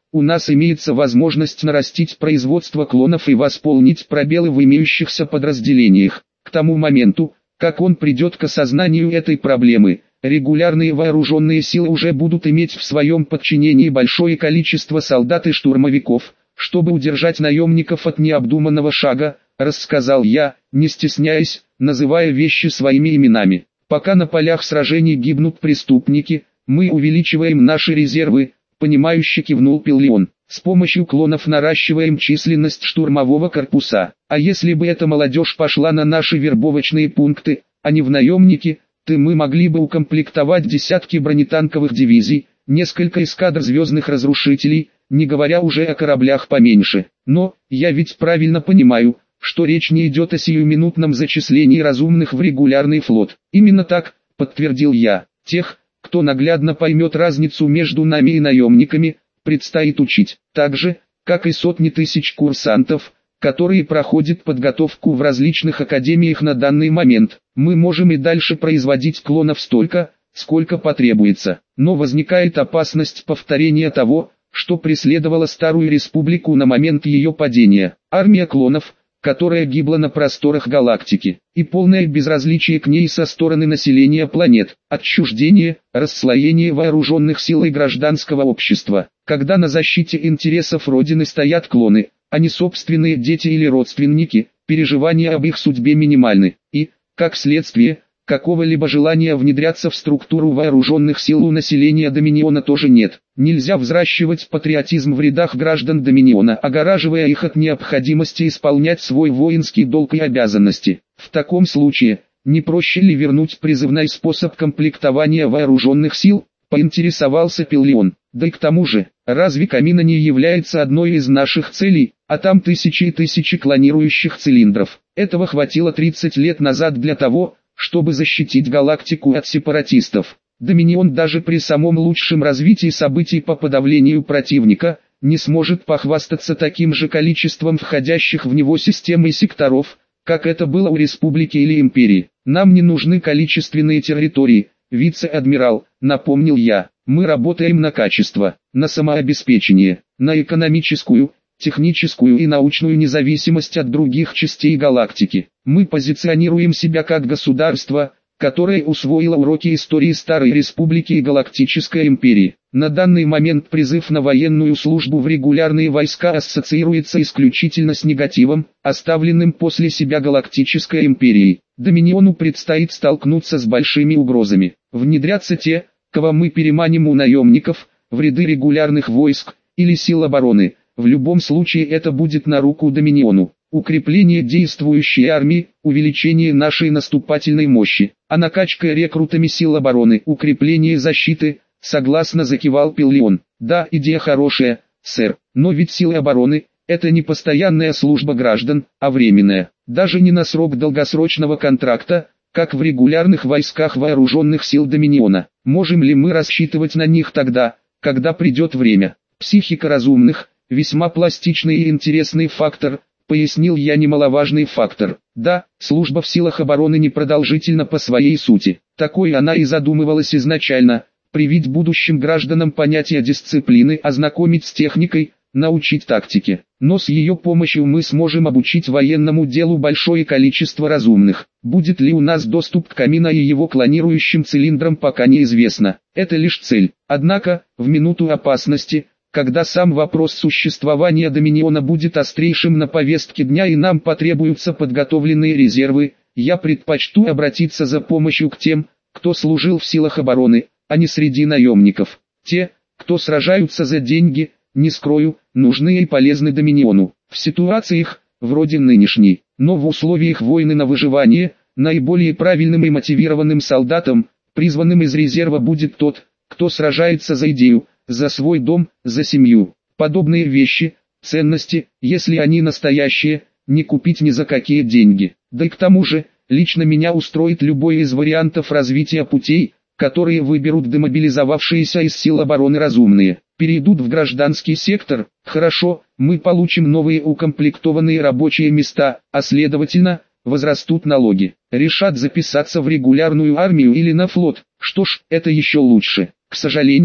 у нас имеется возможность нарастить производство клонов и восполнить пробелы в имеющихся подразделениях. К тому моменту, как он придет к осознанию этой проблемы, регулярные вооруженные силы уже будут иметь в своем подчинении большое количество солдат и штурмовиков, чтобы удержать наемников от необдуманного шага, рассказал я, не стесняясь, называя вещи своими именами. Пока на полях сражений гибнут преступники, мы увеличиваем наши резервы, понимающе кивнул Пиллион. С помощью клонов наращиваем численность штурмового корпуса. А если бы эта молодежь пошла на наши вербовочные пункты, а не в наемники, то мы могли бы укомплектовать десятки бронетанковых дивизий, несколько эскадр звездных разрушителей, не говоря уже о кораблях поменьше. Но, я ведь правильно понимаю, что речь не идет о сиюминутном зачислении разумных в регулярный флот. Именно так, подтвердил я. Тех, кто наглядно поймет разницу между нами и наемниками, предстоит учить. Так же, как и сотни тысяч курсантов, которые проходят подготовку в различных академиях на данный момент. Мы можем и дальше производить клонов столько, сколько потребуется. Но возникает опасность повторения того, что преследовало Старую Республику на момент ее падения. Армия клонов, которая гибла на просторах галактики, и полное безразличие к ней со стороны населения планет, отчуждение, расслоение вооруженных сил и гражданского общества. Когда на защите интересов Родины стоят клоны, а не собственные дети или родственники, переживания об их судьбе минимальны, и, как следствие, какого-либо желания внедряться в структуру вооруженных сил у населения Доминиона тоже нет. Нельзя взращивать патриотизм в рядах граждан Доминиона, огораживая их от необходимости исполнять свой воинский долг и обязанности. В таком случае, не проще ли вернуть призывной способ комплектования вооруженных сил, поинтересовался Пиллион. Да и к тому же, разве камина не является одной из наших целей, а там тысячи и тысячи клонирующих цилиндров. Этого хватило тридцать лет назад для того, чтобы защитить галактику от сепаратистов. Доминион даже при самом лучшем развитии событий по подавлению противника, не сможет похвастаться таким же количеством входящих в него систем и секторов, как это было у Республики или Империи. Нам не нужны количественные территории, вице-адмирал, напомнил я. Мы работаем на качество, на самообеспечение, на экономическую, техническую и научную независимость от других частей галактики. Мы позиционируем себя как государство, которое усвоило уроки истории Старой Республики и Галактической Империи. На данный момент призыв на военную службу в регулярные войска ассоциируется исключительно с негативом, оставленным после себя Галактической Империей. Доминиону предстоит столкнуться с большими угрозами. Внедрятся те, кого мы переманим у наемников, в ряды регулярных войск, или сил обороны. В любом случае это будет на руку Доминиону. Укрепление действующей армии, увеличение нашей наступательной мощи, а накачка рекрутами сил обороны, укрепление защиты, согласно закивал Пиллион. Да, идея хорошая, сэр, но ведь силы обороны – это не постоянная служба граждан, а временная. Даже не на срок долгосрочного контракта, как в регулярных войсках вооруженных сил Доминиона. Можем ли мы рассчитывать на них тогда, когда придет время? Психика разумных – весьма пластичный и интересный фактор, пояснил я немаловажный фактор. Да, служба в силах обороны непродолжительна по своей сути. Такой она и задумывалась изначально, привить будущим гражданам понятие дисциплины, ознакомить с техникой, научить тактике. Но с ее помощью мы сможем обучить военному делу большое количество разумных. Будет ли у нас доступ к камину и его клонирующим цилиндрам, пока неизвестно. Это лишь цель. Однако, в минуту опасности, когда сам вопрос существования Доминиона будет острейшим на повестке дня и нам потребуются подготовленные резервы, я предпочту обратиться за помощью к тем, кто служил в силах обороны, а не среди наемников. Те, кто сражаются за деньги, не скрою, нужны и полезны Доминиону. В ситуациях, вроде нынешней, но в условиях войны на выживание, наиболее правильным и мотивированным солдатом, призванным из резерва будет тот, кто сражается за идею, за свой дом, за семью. Подобные вещи, ценности, если они настоящие, не купить ни за какие деньги. Да и к тому же, лично меня устроит любой из вариантов развития путей, которые выберут демобилизовавшиеся из сил обороны разумные. Перейдут в гражданский сектор, хорошо, мы получим новые укомплектованные рабочие места, а следовательно, возрастут налоги. Решат записаться в регулярную армию или на флот, что ж, это еще лучше. К сожалению,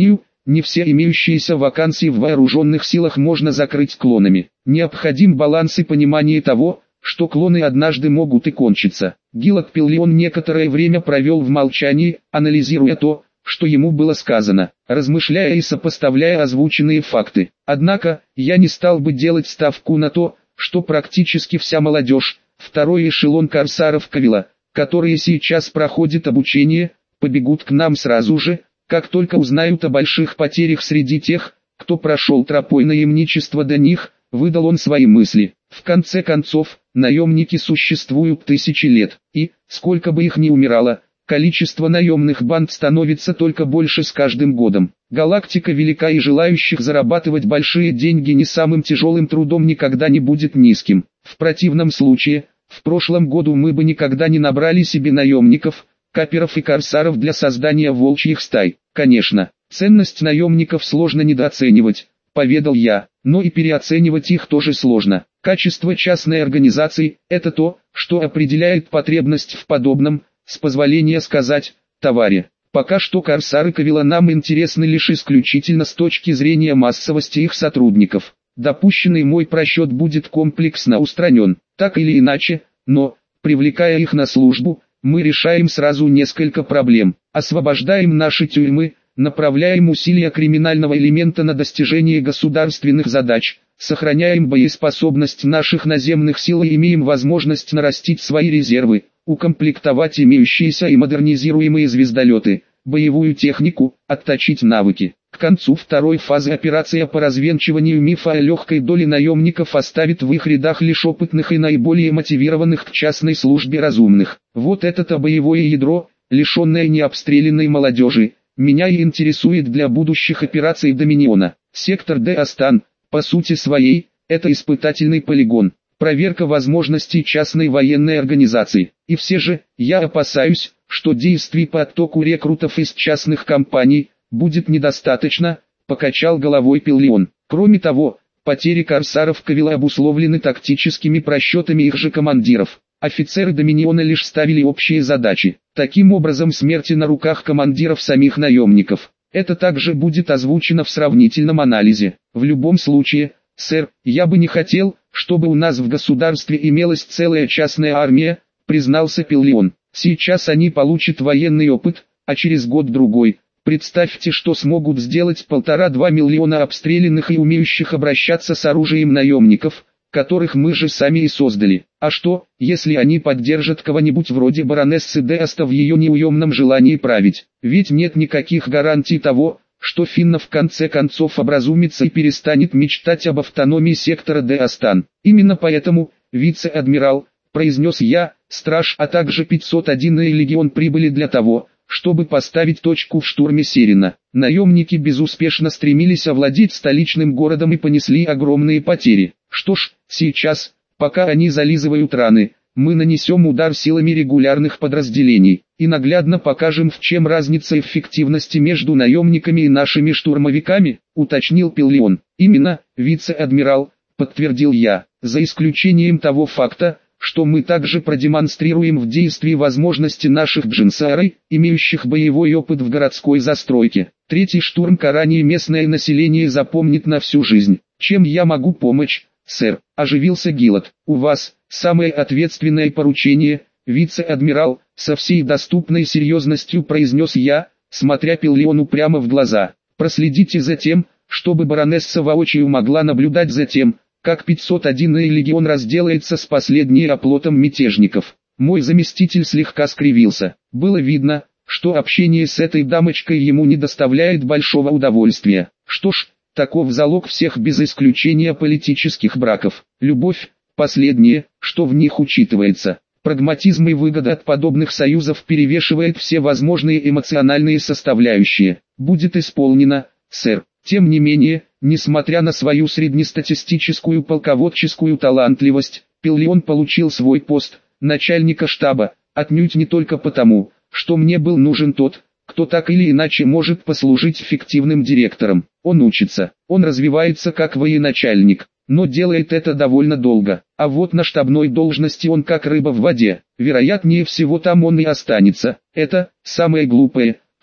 не все имеющиеся вакансии в вооруженных силах можно закрыть клонами. Необходим баланс и понимание того, что клоны однажды могут и кончиться. Гиллок Пиллион некоторое время провел в молчании, анализируя то, что ему было сказано, размышляя и сопоставляя озвученные факты. Однако, я не стал бы делать ставку на то, что практически вся молодежь, второй эшелон корсаров Кавилла, которые сейчас проходят обучение, побегут к нам сразу же, как только узнают о больших потерях среди тех, кто прошел тропой наемничества до них, выдал он свои мысли. В конце концов, наемники существуют тысячи лет, и, сколько бы их ни умирало, количество наемных банд становится только больше с каждым годом. Галактика велика и желающих зарабатывать большие деньги не самым тяжелым трудом никогда не будет низким. В противном случае, в прошлом году мы бы никогда не набрали себе наемников, каперов и корсаров для создания волчьих стай. Конечно, ценность наемников сложно недооценивать, поведал я, но и переоценивать их тоже сложно. Качество частной организации – это то, что определяет потребность в подобном, с позволения сказать, товаре. Пока что корсары Кавилла нам интересны лишь исключительно с точки зрения массовости их сотрудников. Допущенный мой просчет будет комплексно устранен, так или иначе, но, привлекая их на службу, мы решаем сразу несколько проблем. Освобождаем наши тюрьмы, направляем усилия криминального элемента на достижение государственных задач, сохраняем боеспособность наших наземных сил и имеем возможность нарастить свои резервы, укомплектовать имеющиеся и модернизируемые звездолеты, боевую технику, отточить навыки. К концу второй фазы операция по развенчиванию мифа о легкой доле наемников оставит в их рядах лишь опытных и наиболее мотивированных к частной службе разумных. Вот это-то боевое ядро, лишенное необстрелянной молодежи, меня и интересует для будущих операций Доминиона. Сектор Де-Астан, по сути своей, это испытательный полигон, проверка возможностей частной военной организации. И все же, я опасаюсь, что действий по оттоку рекрутов из частных компаний будет недостаточно, покачал головой Пиллион. Кроме того, потери корсаров Кавилла обусловлены тактическими просчетами их же командиров. Офицеры Доминиона лишь ставили общие задачи. Таким образом, смерти на руках командиров самих наемников. Это также будет озвучено в сравнительном анализе. В любом случае, сэр, я бы не хотел, чтобы у нас в государстве имелась целая частная армия, признался Пиллион. Сейчас они получат военный опыт, а через год-другой, представьте, что смогут сделать полтора-два миллиона обстрелянных и умеющих обращаться с оружием наемников, которых мы же сами и создали. А что, если они поддержат кого-нибудь вроде баронессы Де-Аста в ее неуемном желании править? Ведь нет никаких гарантий того, что Финна в конце концов образумится и перестанет мечтать об автономии сектора Де-Астан. Именно поэтому, вице-адмирал, произнес я, страж, а также пятьсот одинный легион прибыли для того, чтобы поставить точку в штурме Серина. Наемники безуспешно стремились овладеть столичным городом и понесли огромные потери. Что ж, сейчас, пока они зализывают раны, мы нанесем удар силами регулярных подразделений и наглядно покажем, в чем разница эффективности между наемниками и нашими штурмовиками, уточнил Пиллион. Именно, вице-адмирал, подтвердил я, за исключением того факта, что мы также продемонстрируем в действии возможности наших джинсарей, имеющих боевой опыт в городской застройке. Третий штурм Карании местное население запомнит на всю жизнь. Чем я могу помочь, сэр? Оживился Гиллок. У вас самое ответственное поручение, вице-адмирал, со всей доступной серьезностью произнес я, смотря Пиллиону прямо в глаза. Проследите за тем, чтобы баронесса воочию могла наблюдать за тем, как пятьсот одинный легион разделается с последним оплотом мятежников. Мой заместитель слегка скривился. Было видно, что общение с этой дамочкой ему не доставляет большого удовольствия. Что ж, таков залог всех без исключения политических браков. Любовь, последнее, что в них учитывается. Прагматизм и выгода от подобных союзов перевешивает все возможные эмоциональные составляющие. Будет исполнено, сэр. Тем не менее, несмотря на свою среднестатистическую полководческую талантливость, Пиллион получил свой пост начальника штаба, отнюдь не только потому, что мне был нужен тот, кто так или иначе может послужить эффективным директором. Он учится, он развивается как военачальник, но делает это довольно долго. А вот на штабной должности он как рыба в воде. Вероятнее всего там он и останется. Это самое глупое,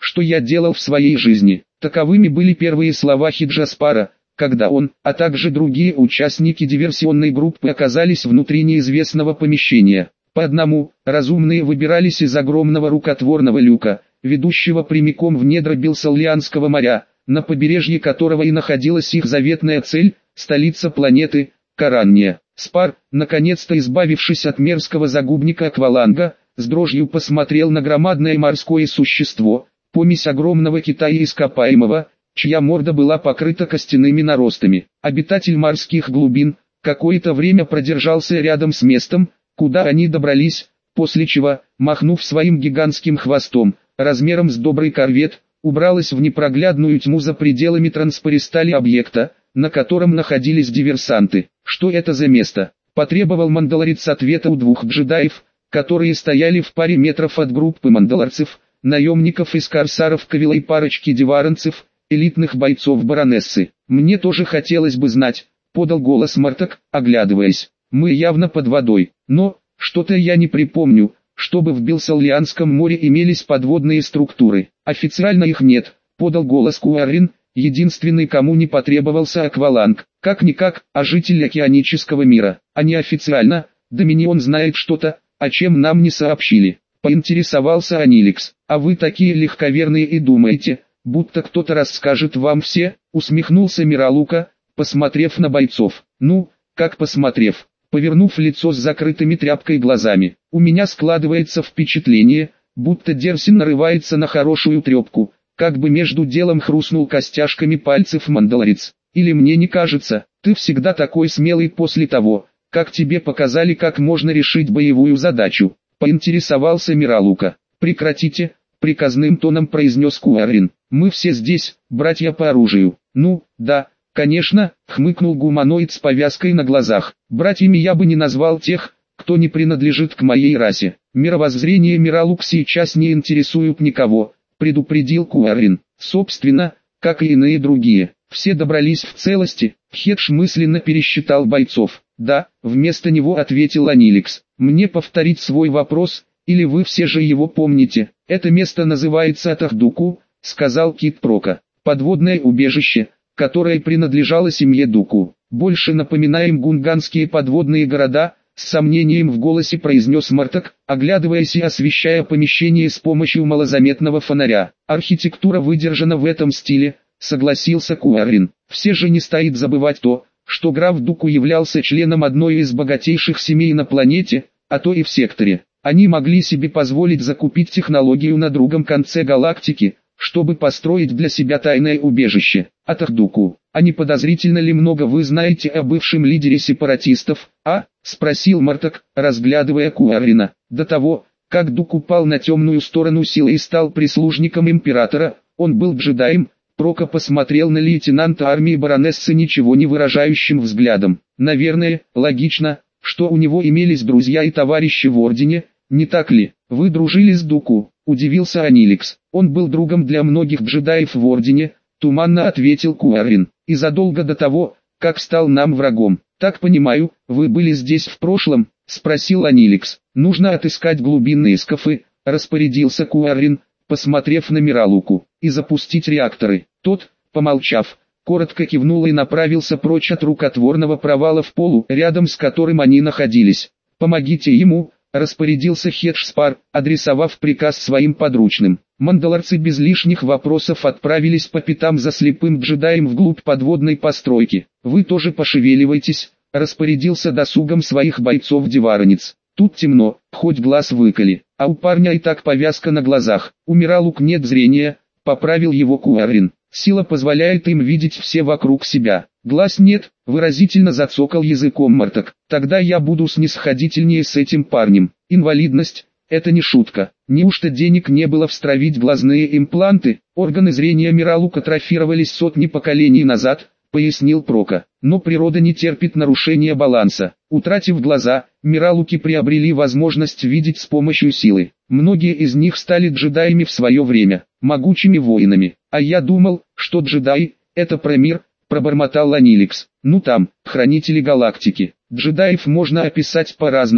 что я делал в своей жизни». Таковыми были первые слова Хиджаспара, когда он, а также другие участники диверсионной группы оказались внутри неизвестного помещения. По одному, разумные выбирались из огромного рукотворного люка, ведущего прямиком в недра Белсаллианского моря, на побережье которого и находилась их заветная цель, столица планеты, Каранния. Спар, наконец-то избавившись от мерзкого загубника акваланга, с дрожью посмотрел на громадное морское существо, помесь огромного китая ископаемого, чья морда была покрыта костяными наростами. Обитатель морских глубин, какое-то время продержался рядом с местом, куда они добрались, после чего, махнув своим гигантским хвостом, размером с добрый корвет, убралась в непроглядную тьму за пределами транспористали объекта, на котором находились диверсанты. «Что это за место?» – потребовал мандалорец ответа у двух джедаев, которые стояли в паре метров от группы мандалорцев, наемников из корсаров Кавила и парочки диваранцев, элитных бойцов баронессы. «Мне тоже хотелось бы знать», – подал голос Мартак, оглядываясь. «Мы явно под водой, но, что-то я не припомню, чтобы в Белсаллианском море имелись подводные структуры. Официально их нет», – подал голос Куаррин, единственный, кому не потребовался акваланг. «Как-никак, а житель океанического мира, а не официально, Доминион знает что-то, о чем нам не сообщили», – поинтересовался Аниликс. «А вы такие легковерные и думаете, будто кто-то расскажет вам все», – усмехнулся Миралука, посмотрев на бойцов. «Ну, как посмотрев?» Повернув лицо с закрытыми тряпкой глазами, «у меня складывается впечатление, будто Дерсин нарывается на хорошую трепку», как бы между делом хрустнул костяшками пальцев мандалорец. «Или мне не кажется, ты всегда такой смелый после того, как тебе показали, как можно решить боевую задачу», поинтересовался Миралука. «Прекратите», приказным тоном произнес Куаррин. «Мы все здесь, братья по оружию». «Ну, да, конечно», хмыкнул гуманоид с повязкой на глазах. «Братьями я бы не назвал тех, кто не принадлежит к моей расе. Мировоззрение Миралук сейчас не интересует никого», предупредил Куаррин. «Собственно, как и иные другие. Все добрались в целости». Хедж мысленно пересчитал бойцов. «Да», вместо него ответил Аниликс. «Мне повторить свой вопрос, или вы все же его помните?» «Это место называется Атахдуку», сказал Кит Прока. «Подводное убежище, которое принадлежало семье Дуку. Больше напоминаем гунганские подводные города», с сомнением в голосе произнес Мартак, оглядываясь и освещая помещение с помощью малозаметного фонаря. «Архитектура выдержана в этом стиле», согласился Куаррин. «Все же не стоит забывать то, что граф Дуку являлся членом одной из богатейших семей на планете, а то и в секторе. Они могли себе позволить закупить технологию на другом конце галактики, чтобы построить для себя тайное убежище. Атахдуку, а не подозрительно ли много вы знаете о бывшем лидере сепаратистов, а?» — спросил Мартак, разглядывая Куаррина. «До того, как Дук упал на темную сторону силы и стал прислужником императора, он был джедаем». Прока посмотрел на лейтенанта армии баронессы ничего не выражающим взглядом. «Наверное, логично, что у него имелись друзья и товарищи в Ордене, не так ли? Вы дружили с Дуку?» — удивился Аниликс. «Он был другом для многих джедаев в Ордене», — туманно ответил Куаррин. «И задолго до того, как стал нам врагом. Так понимаю, вы были здесь в прошлом?» — спросил Аниликс. «Нужно отыскать глубинные скафы», — распорядился Куаррин, посмотрев на Миралуку, — «и запустить реакторы». Тот, помолчав, коротко кивнул и направился прочь от рукотворного провала в полу, рядом с которым они находились. «Помогите ему», — распорядился Хедж-Спар, адресовав приказ своим подручным. Мандалорцы без лишних вопросов отправились по пятам за слепым джедаем вглубь подводной постройки. «Вы тоже пошевеливайтесь», — распорядился досугом своих бойцов диваранец. «Тут темно, хоть глаз выколи, а у парня и так повязка на глазах. У Миралук нет зрения», — поправил его Куаррин. «Сила позволяет им видеть все вокруг себя. Глаз нет», — выразительно зацокал языком Мартак. «Тогда я буду снисходительнее с этим парнем. Инвалидность — это не шутка. Неужто денег не было встроить глазные импланты? Органы зрения Миралук атрофировались сотни поколений назад», — пояснил Прока. «Но природа не терпит нарушения баланса. Утратив глаза, Миралуки приобрели возможность видеть с помощью силы. Многие из них стали джедаями в свое время, могучими воинами. А я думал, что джедаи — это про мир», — пробормотал Аниликс. «Ну там, хранители галактики. Джедаев можно описать по-разному»,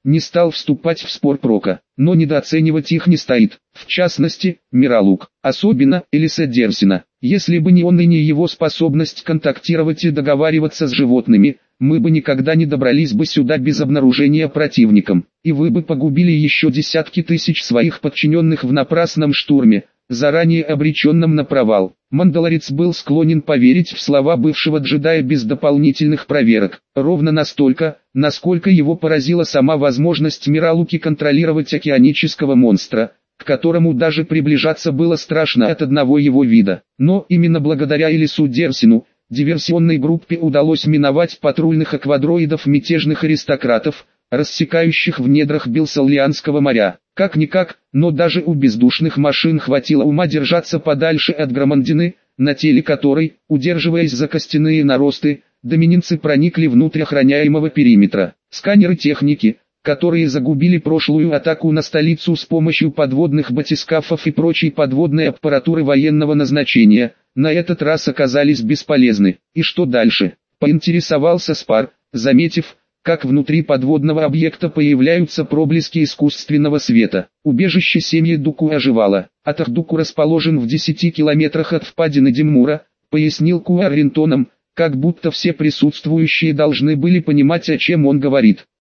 не стал вступать в спор Прока, но недооценивать их не стоит, в частности, Миралук, особенно Элиса Дерсина. Если бы не он и не его способность контактировать и договариваться с животными, мы бы никогда не добрались бы сюда без обнаружения противником, и вы бы погубили еще десятки тысяч своих подчиненных в напрасном штурме, заранее обреченном на провал. Мандалорец был склонен поверить в слова бывшего джедая без дополнительных проверок, ровно настолько, насколько его поразила сама возможность Миралуки контролировать океанического монстра, к которому даже приближаться было страшно от одного его вида. Но именно благодаря Элису Дерсину, диверсионной группе удалось миновать патрульных аквадроидов мятежных аристократов, рассекающих в недрах Белсаллианского моря. Как-никак, но даже у бездушных машин хватило ума держаться подальше от громадины, на теле которой, удерживаясь за костяные наросты, домининцы проникли внутрь охраняемого периметра. Сканеры техники, которые загубили прошлую атаку на столицу с помощью подводных батискафов и прочей подводной аппаратуры военного назначения, на этот раз оказались бесполезны. И что дальше? Поинтересовался Спар, заметив, как внутри подводного объекта появляются проблески искусственного света. Убежище семьи Дуку оживало. Атах Дуку расположен в десяти километрах от впадины Деммура, пояснил Куаррин тоном, как будто все присутствующие должны были понимать, о чем он говорит.